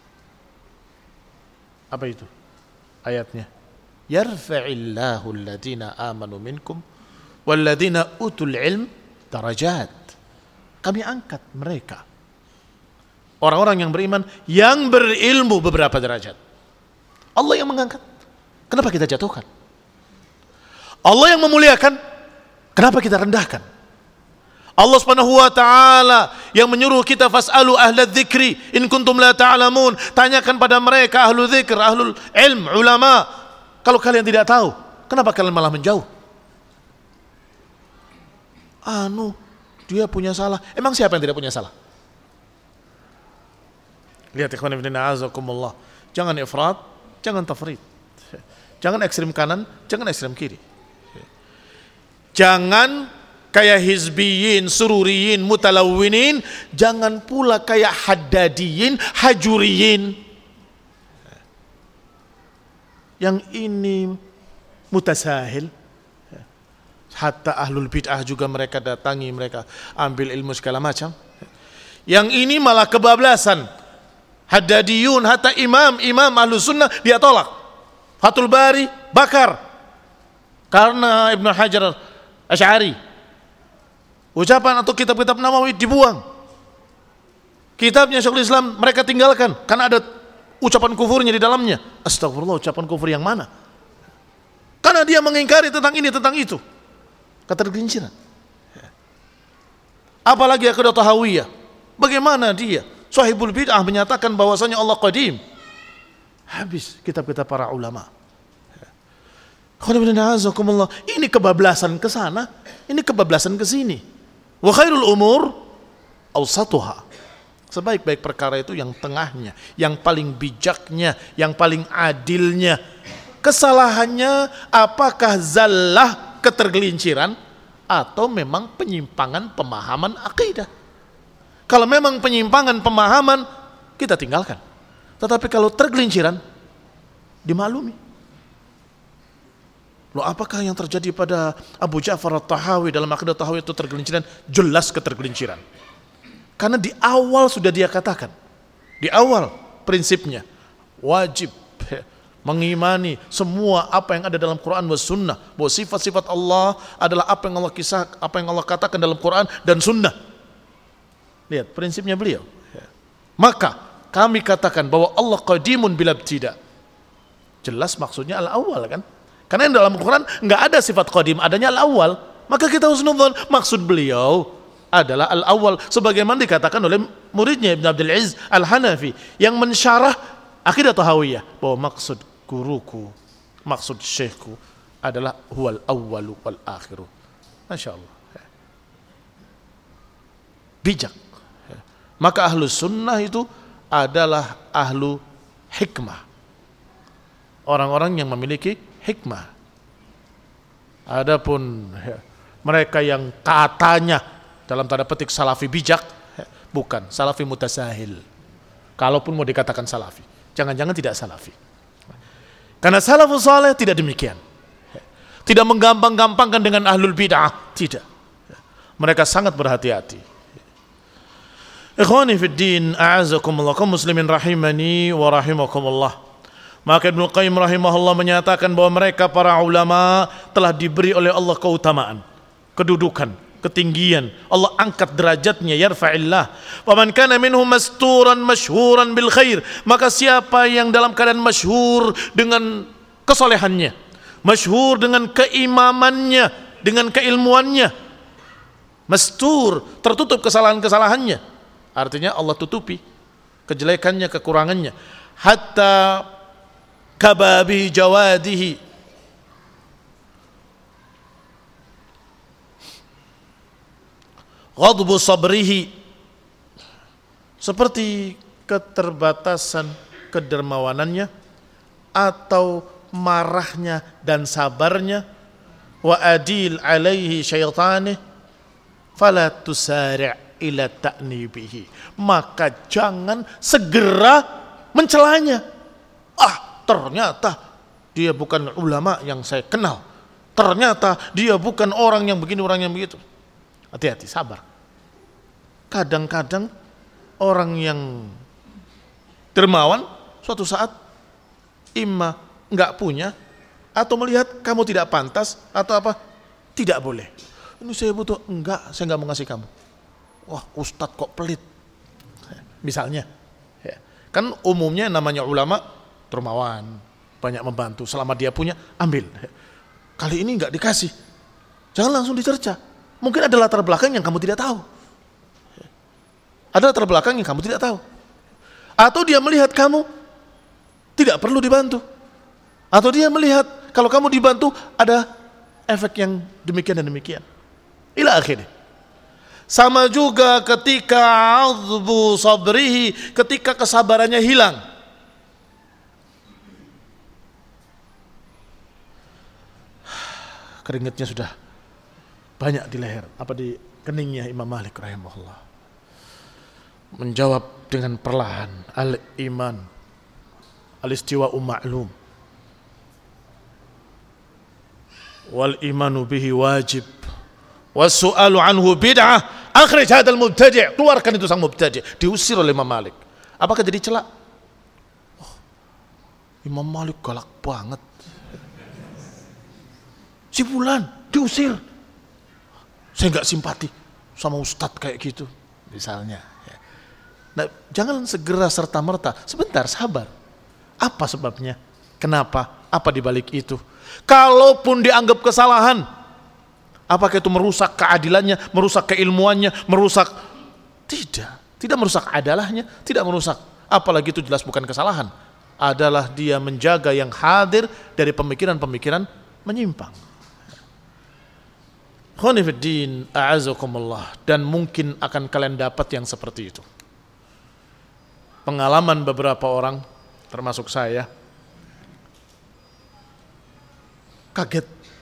Apa itu ayatnya? Yarfa'illahu alladhina amanu minkum walladhina utul ilm darajat. Kami angkat mereka, orang-orang yang beriman, yang berilmu, beberapa derajat. Allah yang mengangkat. Kenapa kita jatuhkan? Allah yang memuliakan. Kenapa kita rendahkan? Allah Subhanahu wa taala yang menyuruh kita fas'alu ahla dzikri in kuntum la ta'lamun. Tanyakan pada mereka ahlu dzikr, ahlul ilm, ulama. Kalau kalian tidak tahu, kenapa kalian malah menjauh? Dia punya salah. Emang siapa yang tidak punya salah? Lihat ikhwan fillah azakumullah. Jangan ifrat, jangan tafrid. Jangan ekstrem kanan, jangan ekstrem kiri. Jangan kayak hizbiyin, sururiyin, mutalawwinin, jangan pula kayak haddadiyin, hajuriyin. Yang ini mutasahil. Hatta ahlul bid'ah juga mereka datangi, mereka ambil ilmu segala macam. Yang ini malah kebablasan. Haddadiyun, hatta imam ahlu sunnah dia tolak. Fathul Bari bakar karena Ibnu Hajar Asy'ari. Ucapan atau kitab-kitab Nawawi dibuang. Kitabnya Syekhul Islam mereka tinggalkan karena ada ucapan kufurnya di dalamnya. Astagfirullah, ucapan kufur yang mana? Karena dia mengingkari tentang ini, tentang itu. Ketergelinciran. Apalagi akidah tahawiyah. Bagaimana dia? Sahibul bid'ah menyatakan bahwasanya Allah qadim. Habis kitab-kitab para ulama. Ini kebablasan ke sana, ini kebablasan ke sini. Wa khairul umur awsatuha. Sebaik-baik perkara itu yang tengahnya, yang paling bijaknya, yang paling adilnya. Kesalahannya apakah zallah, ketergelinciran, atau memang penyimpangan pemahaman akidah? Kalau memang penyimpangan pemahaman, kita tinggalkan. Tetapi kalau tergelinciran, dimaklumi. Loh, apakah yang terjadi pada Abu Ja'far at-Tahawi dalam akidah Tahawi itu tergelinciran? Jelas ketergelinciran. Karena di awal sudah dia katakan. Di awal prinsipnya wajib mengimani semua apa yang ada dalam Quran dan Sunnah, bahwa sifat-sifat Allah adalah apa yang Allah apa yang Allah katakan dalam Quran dan Sunnah. Lihat prinsipnya beliau. Maka kami katakan bahwa Allah qadimun bila ibtida. Jelas maksudnya al-awwal kan? Karena dalam Al-Quran nggak ada sifat qadim, adanya al-awwal. Maka kita husnudzon, maksud beliau adalah al-awwal, sebagaimana dikatakan oleh muridnya Ibn Abdul Aziz Al-Hanafi yang mensyarah akidah Tahawiyah, bahwa maksud guruku, maksud syekhku adalah huwal awwalu wal akhiru. Masya Allah. Bijak. Maka ahlu sunnah itu adalah ahlu hikmah. Orang-orang yang memiliki hikmah. Adapun mereka yang katanya dalam tanda petik salafi bijak, bukan, salafi mutasahil. Kalaupun mau dikatakan salafi, jangan-jangan tidak salafi. Karena salafus saleh tidak demikian. Tidak menggampang-gampangkan dengan ahlul bid'ah, tidak. Mereka sangat berhati-hati. Ikhwani fid din, a'azakumullah, kaum muslimin rahimani wa rahimakumullah. Maka Ibnu Qayyim rahimahullah menyatakan bahwa mereka para ulama telah diberi oleh Allah keutamaan, kedudukan, ketinggian. Allah angkat derajatnya, yarfa'illah. Wa man kana minhum masturan masyhuran bil khair, maka siapa yang dalam keadaan masyhur dengan kesolehannya, masyhur dengan keimamannya, dengan keilmuannya, mastur, tertutup kesalahan-kesalahannya. Artinya Allah tutupi kejelekannya, kekurangannya. Hatta kababi jawadihi, ghadbu sabrihi, seperti keterbatasan kedermawanannya atau marahnya dan sabarnya. Wa adil alaihi syaitanih fala tusari' ila ta'nibihi, maka jangan segera mencelanya. Ternyata dia bukan ulama yang saya kenal. Ternyata dia bukan orang yang begini, orang yang begitu. Hati-hati, sabar. Kadang-kadang orang yang dermawan suatu saat imma enggak punya, atau melihat kamu tidak pantas, atau apa, tidak boleh. Ini saya butuh, enggak, saya enggak mau ngasih kamu. Wah, ustadz kok pelit. Misalnya. Kan umumnya namanya ulama dermawan, banyak membantu, selama dia punya ambil. Kali ini enggak dikasih, jangan langsung dicerca, Mungkin ada latar belakang yang kamu tidak tahu. Ada latar belakang yang kamu tidak tahu. Atau dia melihat kamu tidak perlu dibantu. Atau dia melihat kalau kamu dibantu ada efek yang demikian dan demikian. Ila akhirnya. Sama juga ketika azbu sabrihi, ketika kesabarannya hilang. Keringatnya sudah banyak di leher, apa di keningnya Imam Malik rahimahullah. Menjawab dengan perlahan, al-iman al-istiwa'u ma'lum wal imanu bihi wajib was-su'alu anhu bid'ah, akhrij hadzal mubtadi', keluarkan itu sang mubtadi'. Diusir oleh Imam Malik. Apakah jadi celak? Oh, Imam Malik galak banget. Si fulan diusir. Saya enggak simpati sama ustadz kayak gitu misalnya. Nah, jangan segera serta-merta. Sebentar, sabar. Apa sebabnya? Kenapa? Apa dibalik itu? Kalaupun dianggap kesalahan, apakah itu merusak keadilannya, merusak keilmuannya, merusak? Tidak merusak adalahnya, tidak merusak. Apalagi itu jelas bukan kesalahan. Adalah dia menjaga yang hadir dari pemikiran-pemikiran menyimpang. Khonifuddin a'azakumullah. Dan mungkin akan kalian dapat yang seperti itu. Pengalaman beberapa orang, termasuk saya, kaget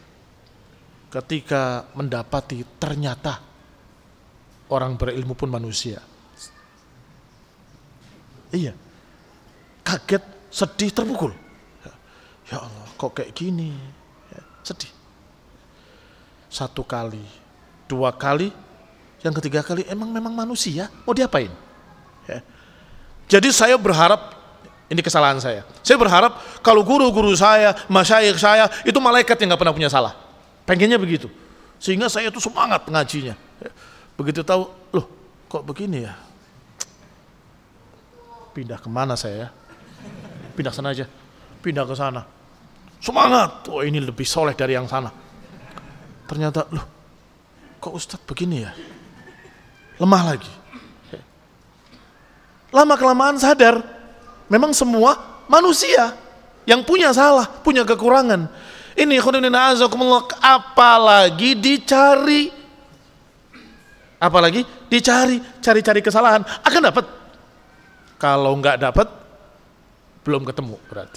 ketika mendapati ternyata orang berilmu pun manusia. Iya, kaget, sedih, terpukul. Ya Allah, kok kayak gini? Sedih. 1 kali, 2 kali, yang ketiga kali memang manusia, mau diapain? Ya. Jadi saya berharap, ini kesalahan saya. Saya berharap kalau guru-guru saya, masyayikh saya, itu malaikat yang gak pernah punya salah. Pengennya begitu. Sehingga saya itu semangat ngajinya. Begitu tahu, loh kok begini ya? Pindah kemana saya ya? Pindah sana aja. Pindah ke sana. Semangat, oh ini lebih soleh dari yang sana. Ternyata, loh kok Ustadz begini ya? Lemah lagi. Lama-kelamaan sadar, memang semua manusia yang punya salah, punya kekurangan. Ini khoninin azakumullah, apalagi dicari. Apalagi dicari, cari-cari kesalahan. Akan dapat. Kalau nggak dapat, belum ketemu berarti.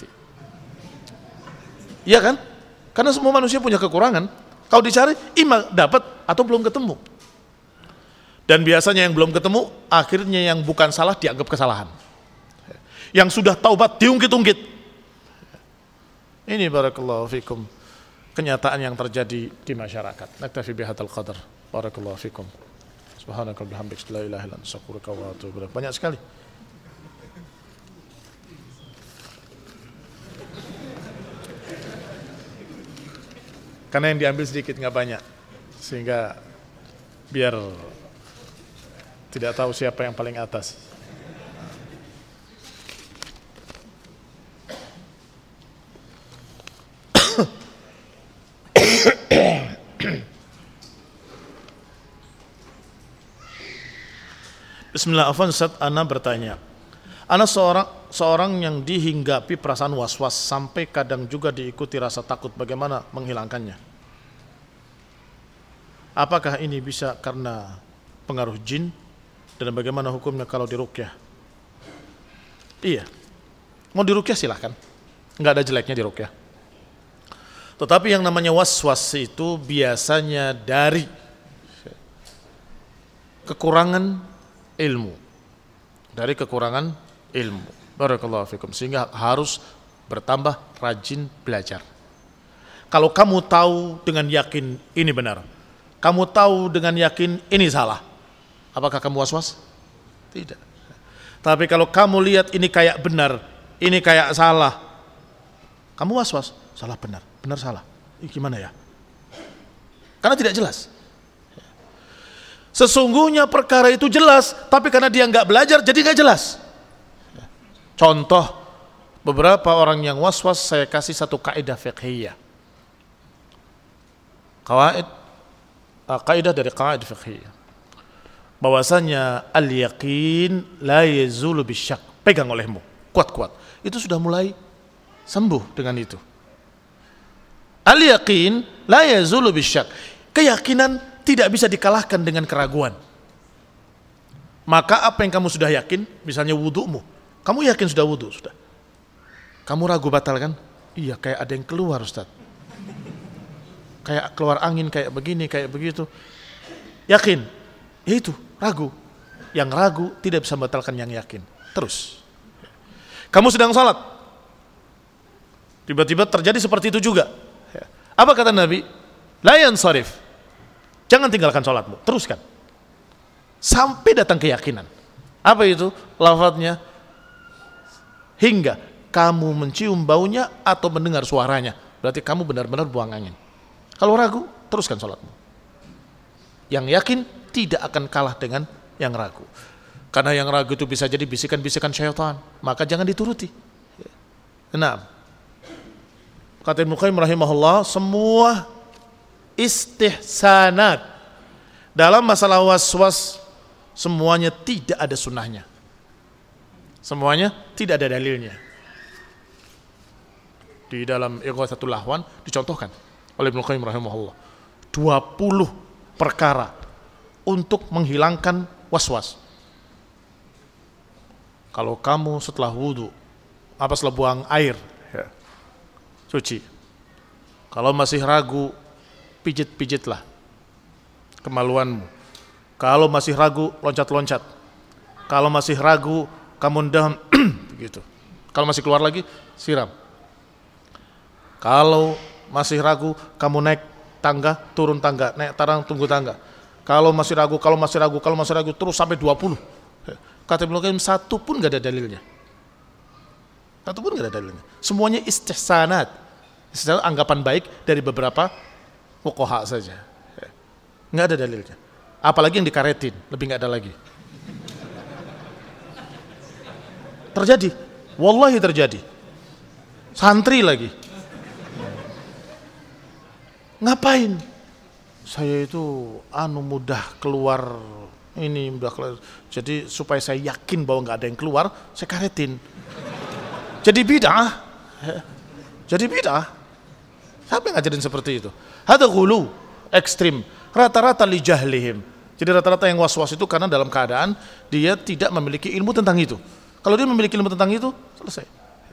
Iya kan? Karena semua manusia punya kekurangan. Kalau dicari, ima dapat atau belum ketemu. Dan biasanya yang belum ketemu, akhirnya yang bukan salah dianggap kesalahan. Yang sudah taubat diungkit-ungkit. Ini barakallahu fikum kenyataan yang terjadi di masyarakat. Naktafi bihadzal qadar. Barakallahu fikum. Subhanaka bihamdika la ilaha illa anta astaghfiruka wa atubu ilaik. Banyak sekali. Karena yang diambil sedikit, nggak banyak, sehingga biar tidak tahu siapa yang paling atas. Bismillah, Ustaz, ana bertanya. Ana seorang yang dihinggapi perasaan was-was sampai kadang juga diikuti rasa takut. Bagaimana menghilangkannya? Apakah ini bisa karena pengaruh jin? Dan bagaimana hukumnya kalau diruqyah? Iya. Mau diruqyah silahkan. Enggak ada jeleknya diruqyah. Tetapi yang namanya was-was itu biasanya dari kekurangan ilmu. Dari kekurangan ilmu. Barakallahu fikum. Sehingga harus bertambah rajin belajar. Kalau kamu tahu dengan yakin ini benar, kamu tahu dengan yakin ini salah, apakah kamu was-was? Tidak. Tapi kalau kamu lihat ini kayak benar, ini kayak salah, kamu was-was. Salah benar, benar salah. Ini gimana ya? Karena tidak jelas. Sesungguhnya perkara itu jelas, tapi karena dia nggak belajar, jadi nggak jelas. Contoh, beberapa orang yang was-was saya kasih satu kaidah fiqhiyah. Qawaid kaidah dari kaidah fikih bahwasanya al-yaqin la yazulu bisyak, pegang olehmu kuat-kuat, itu sudah mulai sembuh dengan itu. Al-yaqin la yazulu bisyak, keyakinan tidak bisa dikalahkan dengan keraguan. Maka apa yang kamu sudah yakin, misalnya wudumu, kamu yakin sudah wudu, sudah. Kamu ragu batal kan? Iya, kayak ada yang keluar Ustaz. Kayak keluar angin, kayak begini, kayak begitu. Yakin, ya itu, ragu. Yang ragu tidak bisa membatalkan yang yakin. Terus. Kamu sedang salat, tiba-tiba terjadi seperti itu juga. Apa kata Nabi? La yansarif. Jangan tinggalkan salatmu, teruskan. Sampai datang keyakinan. Apa itu? Lafadznya, hingga kamu mencium baunya atau mendengar suaranya. Berarti kamu benar-benar buang angin. Kalau ragu, teruskan salatmu. Yang yakin tidak akan kalah dengan yang ragu. Karena yang ragu itu bisa jadi bisikan-bisikan syaitan. Maka jangan dituruti. Nah, kata Ibnu Qayyim rahimahullah, semua istihsanat dalam masalah waswas semuanya tidak ada sunnahnya. Semuanya tidak ada dalilnya. Di dalam Ighatsatul Lahwan dicontohkan oleh Ibnu Qayyim rahimahullah 20 perkara untuk menghilangkan waswas. Kalau kamu setelah wudu, setelah buang air, ya, suci. Kalau masih ragu, pijit-pijitlah kemaluanmu. Kalau masih ragu, loncat-loncat. Kalau masih ragu, kamu ndam begitu. Kalau masih keluar lagi, siram. Kalau masih ragu, kamu naik tangga, turun tangga, naik tarang, tunggu tangga. Kalau masih ragu, terus sampai 20. Kata Ibnu Qayyim, satu pun gak ada dalilnya. Satu pun gak ada dalilnya. Semuanya istihsanat. Istihsanat anggapan baik dari beberapa fuqaha saja. Gak ada dalilnya. Apalagi yang dikaretin, lebih gak ada lagi. Terjadi. Wallahi terjadi. Santri lagi. Ngapain? Saya itu mudah keluar ini, mudah keluar. Jadi supaya saya yakin bahwa nggak ada yang keluar, saya karetin. Jadi bid'ah. Siapa yang ngajarin seperti itu? Hada ghulu, ekstrim. Rata-rata li jahlihim. Jadi rata-rata yang was-was itu karena dalam keadaan dia tidak memiliki ilmu tentang itu. Kalau dia memiliki ilmu tentang itu, selesai.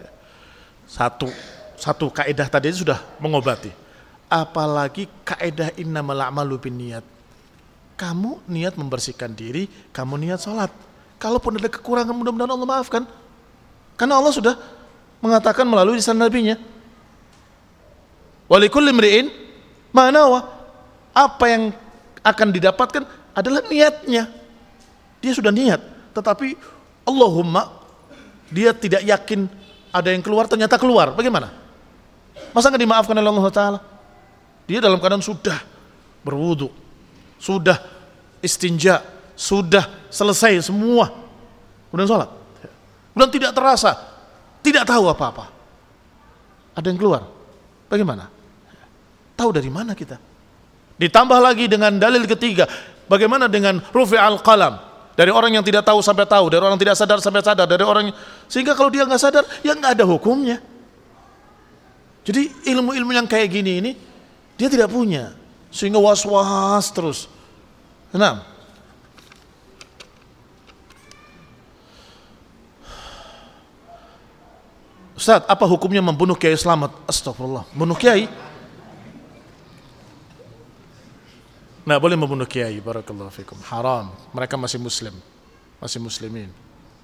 Satu kaidah tadi sudah mengobati. Apalagi kaidah innamal a'malu binniyat. Kamu niat membersihkan diri, kamu niat salat. Kalaupun ada kekurangan, mudah-mudahan Allah maafkan. Karena Allah sudah mengatakan melalui lisan nabinya. Walikulli imri'in ma nawa. Apa yang akan didapatkan adalah niatnya. Dia sudah niat, tetapi Allahumma dia tidak yakin ada yang keluar, ternyata keluar. Bagaimana? Masa nggak dimaafkan oleh Allah Ta'ala? Dia dalam keadaan sudah berwudu, sudah istinja, sudah selesai semua, kemudian sholat, kemudian tidak terasa, tidak tahu apa-apa, ada yang keluar. Bagaimana? Tahu dari mana kita? Ditambah lagi dengan dalil ketiga, bagaimana dengan rufi'al qalam, dari orang yang tidak tahu sampai tahu, dari orang tidak sadar sampai sadar, dari orang sehingga kalau dia nggak sadar, ya nggak ada hukumnya. Jadi ilmu-ilmu yang kayak gini ini dia tidak punya, sehingga was-was terus. Nah, Ustaz, apa hukumnya membunuh Kiai Slamet? Astagfirullah, bunuh Kiai? Nah, boleh membunuh Kiai, barakallahu fikum. Haram, mereka masih muslim, masih muslimin.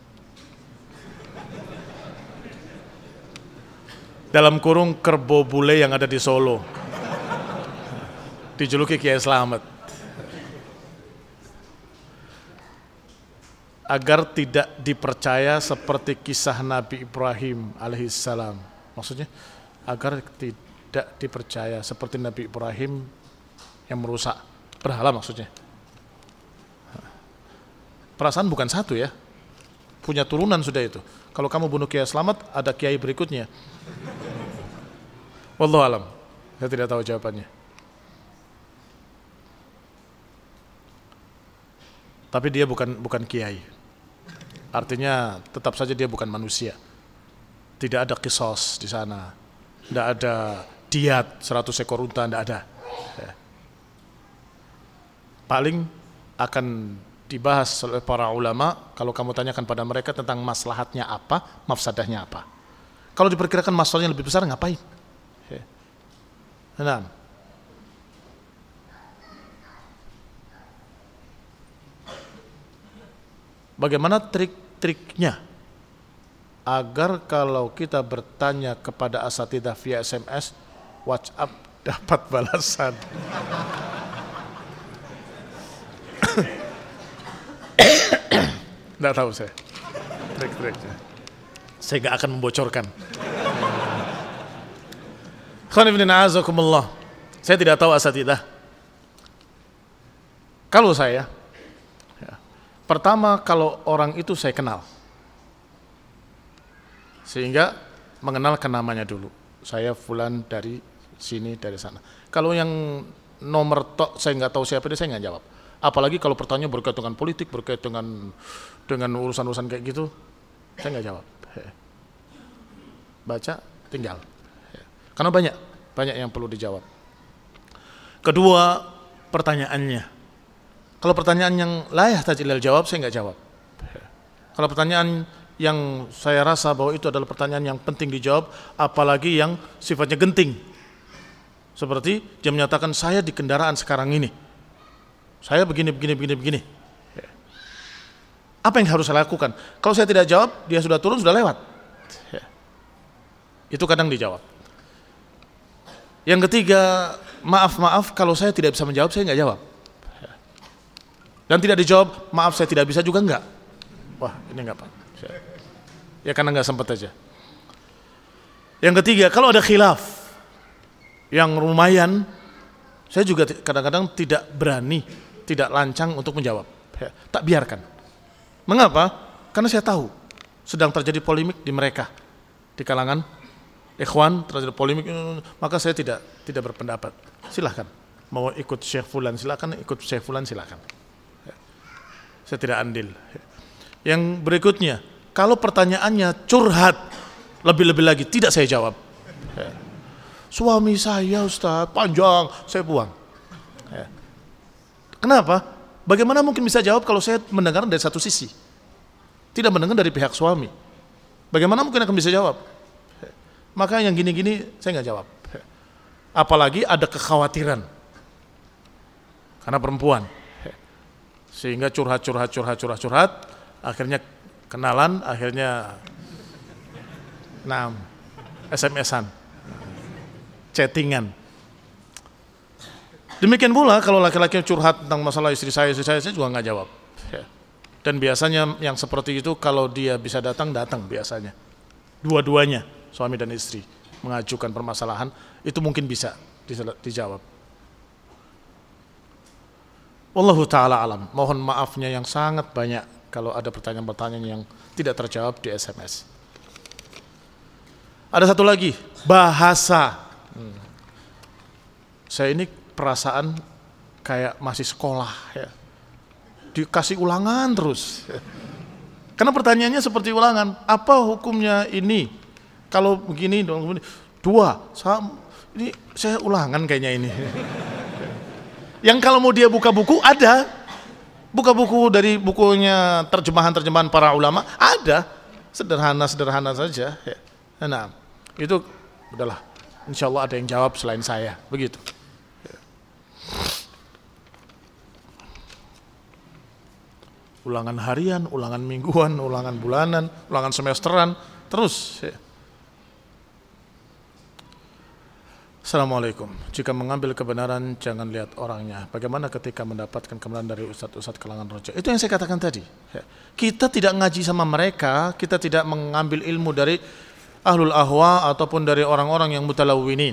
Dalam kurung kerbau bule yang ada di Solo, dijuluki Kiai Slamet, agar tidak dipercaya seperti kisah Nabi Ibrahim alaihissalam. Maksudnya agar tidak dipercaya seperti Nabi Ibrahim yang merusak berhala, maksudnya. Perasaan bukan satu ya, punya turunan sudah itu. Kalau kamu bunuh Kiai Slamet, ada kiai berikutnya. Wallahu alam, saya tidak tahu jawabannya. Tapi dia bukan kiai. Artinya tetap saja dia bukan manusia. Tidak ada qisas di sana. Tidak ada diat 100 ekor unta, tidak ada. Paling akan dibahas oleh para ulama kalau kamu tanyakan pada mereka tentang maslahatnya apa, mafsadahnya apa. Kalau diperkirakan masalahnya lebih besar, ngapain? Nah, bagaimana trik-triknya agar kalau kita bertanya kepada asatidzah via SMS, WhatsApp dapat balasan? Tidak tahu saya trik-triknya. Saya nggak akan membocorkan. Saya tidak tahu asatidzah. Kalau saya, pertama kalau orang itu saya kenal, sehingga mengenalkan namanya dulu. Saya fulan dari sini, dari sana. Kalau yang nomor tok saya nggak tahu siapa dia, saya nggak jawab. Apalagi kalau pertanyaan berkaitan dengan politik, berkaitan dengan urusan-urusan kayak gitu, saya nggak jawab. Baca, tinggal. Karena banyak yang perlu dijawab. Kedua, pertanyaannya. Kalau pertanyaan yang la yahtaj ilal jawab, saya nggak jawab. Kalau pertanyaan yang saya rasa bahwa itu adalah pertanyaan yang penting dijawab, apalagi yang sifatnya genting. Seperti dia menyatakan, saya di kendaraan sekarang ini, saya begini. Apa yang harus saya lakukan? Kalau saya tidak jawab, dia sudah turun, sudah lewat. Itu kadang dijawab. Yang ketiga, maaf, kalau saya tidak bisa menjawab, saya nggak jawab. Dan tidak dijawab, maaf saya tidak bisa juga enggak. Wah, ini enggak Pak. Ya karena enggak sempat aja. Yang ketiga, kalau ada khilaf yang lumayan, saya juga kadang-kadang tidak berani, tidak lancang untuk menjawab. Tak biarkan. Mengapa? Karena saya tahu sedang terjadi polemik di mereka, di kalangan ikhwan terjadi polemik, maka saya tidak berpendapat. Silahkan, mau ikut Syekh Fulan silahkan, ikut Syekh Fulan silahkan. Saya tidak andil. Yang berikutnya, kalau pertanyaannya curhat, lebih-lebih lagi tidak saya jawab. Suami saya Ustaz, panjang, saya buang. Kenapa? Bagaimana mungkin bisa jawab kalau saya mendengar dari satu sisi, tidak mendengar dari pihak suami? Bagaimana mungkin akan bisa jawab? Maka yang gini-gini saya nggak jawab. Apalagi ada kekhawatiran karena perempuan, sehingga curhat, akhirnya kenalan, akhirnya SMS-an, chattingan. Demikian pula kalau laki-laki curhat tentang masalah istri saya juga nggak jawab. Dan biasanya yang seperti itu kalau dia bisa datang biasanya. Dua-duanya, suami dan istri, mengajukan permasalahan, itu mungkin bisa dijawab. Wallahu ta'ala alam. Mohon maafnya yang sangat banyak kalau ada pertanyaan-pertanyaan yang tidak terjawab di SMS. Ada satu lagi, bahasa. Saya ini perasaan kayak masih sekolah ya. Dikasih ulangan terus. Karena pertanyaannya seperti ulangan. Apa hukumnya ini? Kalau begini, dua. Ini saya ulangan kayaknya ini. Yang kalau mau dia buka buku ada. Buka buku dari bukunya terjemahan para ulama ada. Sederhana saja. Nah, itu udahlah. Insya Allah ada yang jawab selain saya. Begitu. Ulangan harian, ulangan mingguan, ulangan bulanan, ulangan semesteran, terus. Assalamualaikum. Jika mengambil kebenaran jangan lihat orangnya. Bagaimana ketika mendapatkan kebenaran dari ustadz-ustadz kalangan roja? Itu yang saya katakan tadi. Kita tidak ngaji sama mereka, kita tidak mengambil ilmu dari ahlul ahwa ataupun dari orang-orang yang mutalawwinin.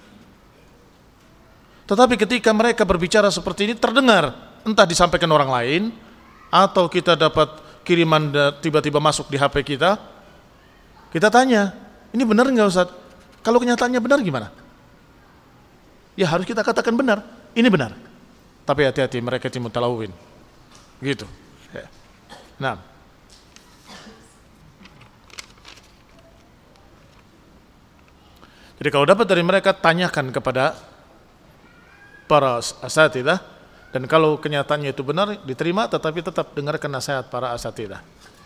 Tetapi ketika mereka berbicara seperti ini terdengar, entah disampaikan orang lain atau kita dapat kiriman tiba-tiba masuk di HP kita, kita tanya, ini benar nggak Ustaz? Kalau kenyataannya benar gimana? Ya harus kita katakan benar, ini benar. Tapi hati-hati mereka itu mutalawwin. Gitu. Nah, jadi kalau dapat dari mereka, tanyakan kepada para asatidzah, dan kalau kenyataannya itu benar, diterima, tetapi tetap dengarkan nasihat para asatidzah.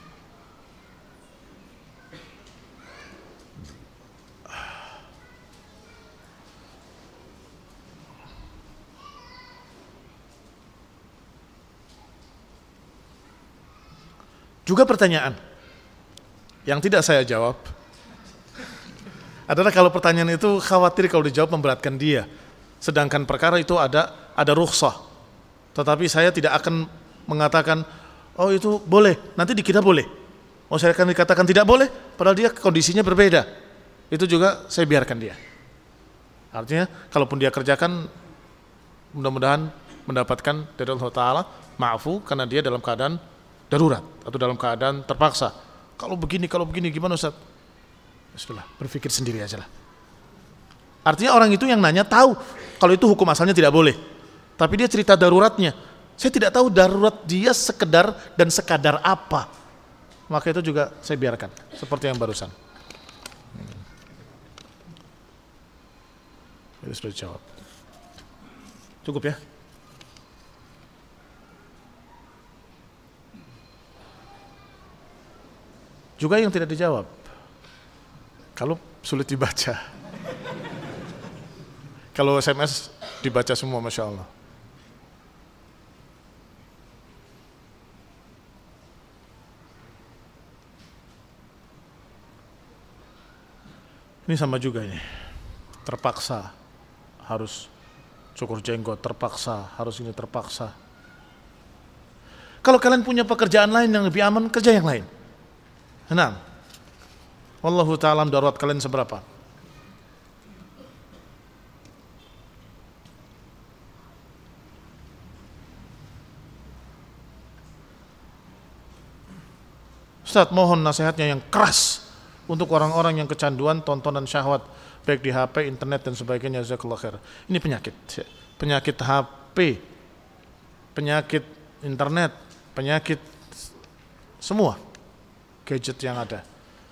Juga pertanyaan yang tidak saya jawab adalah kalau pertanyaan itu khawatir kalau dijawab memberatkan dia, sedangkan perkara itu ada rukhsah, tetapi saya tidak akan mengatakan oh itu boleh, nanti dikira boleh, saya akan dikatakan tidak boleh padahal dia kondisinya berbeda. Itu juga saya biarkan dia. Artinya kalaupun dia kerjakan, mudah-mudahan mendapatkan dari Allah Ta'ala ma'fu, karena dia dalam keadaan darurat atau dalam keadaan terpaksa. Kalau begini gimana Ustaz? Sudah, berpikir sendiri aja lah. Artinya orang itu yang nanya tahu kalau itu hukum asalnya tidak boleh, tapi dia cerita daruratnya. Saya tidak tahu darurat dia sekedar dan sekadar apa, maka itu juga saya biarkan seperti yang barusan. Itu sudah dijawab. Cukup ya? Juga yang tidak dijawab, kalau sulit dibaca. Kalau SMS dibaca semua, Masya Allah. Ini sama juga ini. Terpaksa harus cukur jenggot, terpaksa harus ini, terpaksa. Kalau kalian punya pekerjaan lain yang lebih aman, kerja yang lain. Nah, wallahu ta'ala darurat kalian seberapa? Ustaz, mohon nasihatnya yang keras untuk orang-orang yang kecanduan tontonan syahwat baik di HP, internet dan sebagainya. Jazakallahu khair. Ini penyakit HP, penyakit internet, penyakit semua gadget yang ada.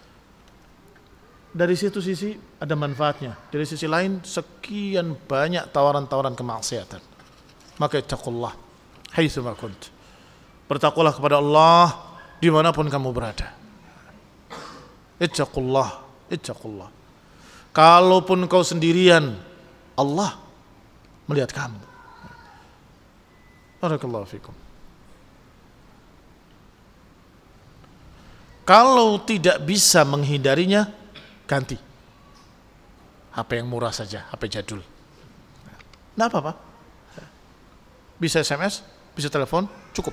Dari situ sisi ada manfaatnya, dari sisi lain sekian banyak tawaran-tawaran kemaksiatan. Maka ittaqullah haitsu ma kunt. Bertakwalah kepada Allah dimanapun kamu berada. Ittaqullah. Kalaupun kau sendirian, Allah melihat kamu. Barakallahu fikum. Kalau tidak bisa menghindarinya, ganti HP yang murah saja, HP jadul. Nah, apa-apa. Bisa SMS, bisa telepon, cukup.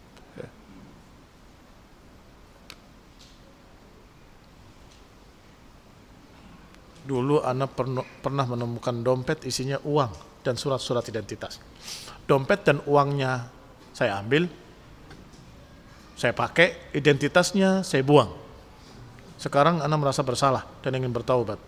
Dulu anak pernah menemukan dompet isinya uang dan surat-surat identitas. Dompet dan uangnya saya ambil, saya pakai, identitasnya saya buang. Sekarang anak merasa bersalah dan ingin bertaubat.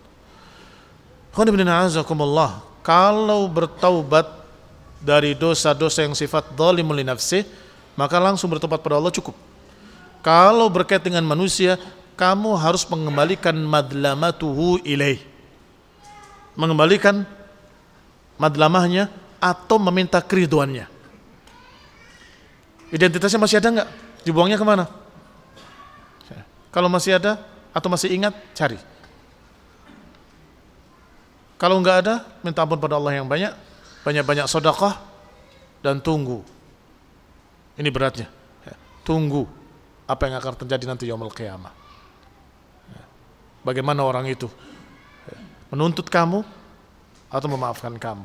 Kalau bertaubat dari dosa-dosa yang sifat dzalimun li nafsih, maka langsung bertobat pada Allah cukup. Kalau berkait dengan manusia, kamu harus mengembalikan madlamatuhu ilaih, mengembalikan madlamahnya atau meminta keriduannya. Identitasnya masih ada enggak? Dibuangnya kemana? Kalau masih ada atau masih ingat, cari. Kalau enggak ada, minta ampun pada Allah yang banyak, banyak-banyak sedekah dan tunggu. Ini beratnya. Tunggu apa yang akan terjadi nanti yaumul qiyamah. Bagaimana orang itu menuntut kamu atau memaafkan kamu.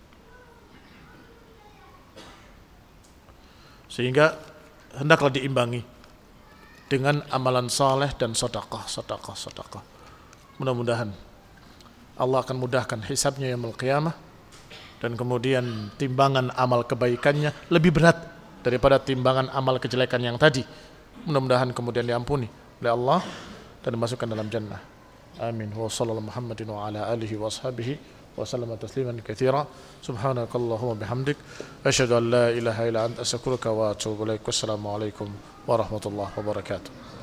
Sehingga hendaklah diimbangi dengan amalan saleh dan sedekah. Mudah-mudahan Allah akan mudahkan hisabnya yaumul qiyamah, dan kemudian timbangan amal kebaikannya lebih berat daripada timbangan amal kejelekan yang tadi. Mudah-mudahan kemudian diampuni oleh Allah dan dimasukkan dalam jannah. Amin. Wa sallallahu Muhammadin wa ala alihi wa ashabihi وسلم تسليما كثيرا سبحانك اللهم وبحمدك أشهد أن لا إله إلا أنت أستغفرك وأتوب إليك والسلام عليكم ورحمة الله وبركاته.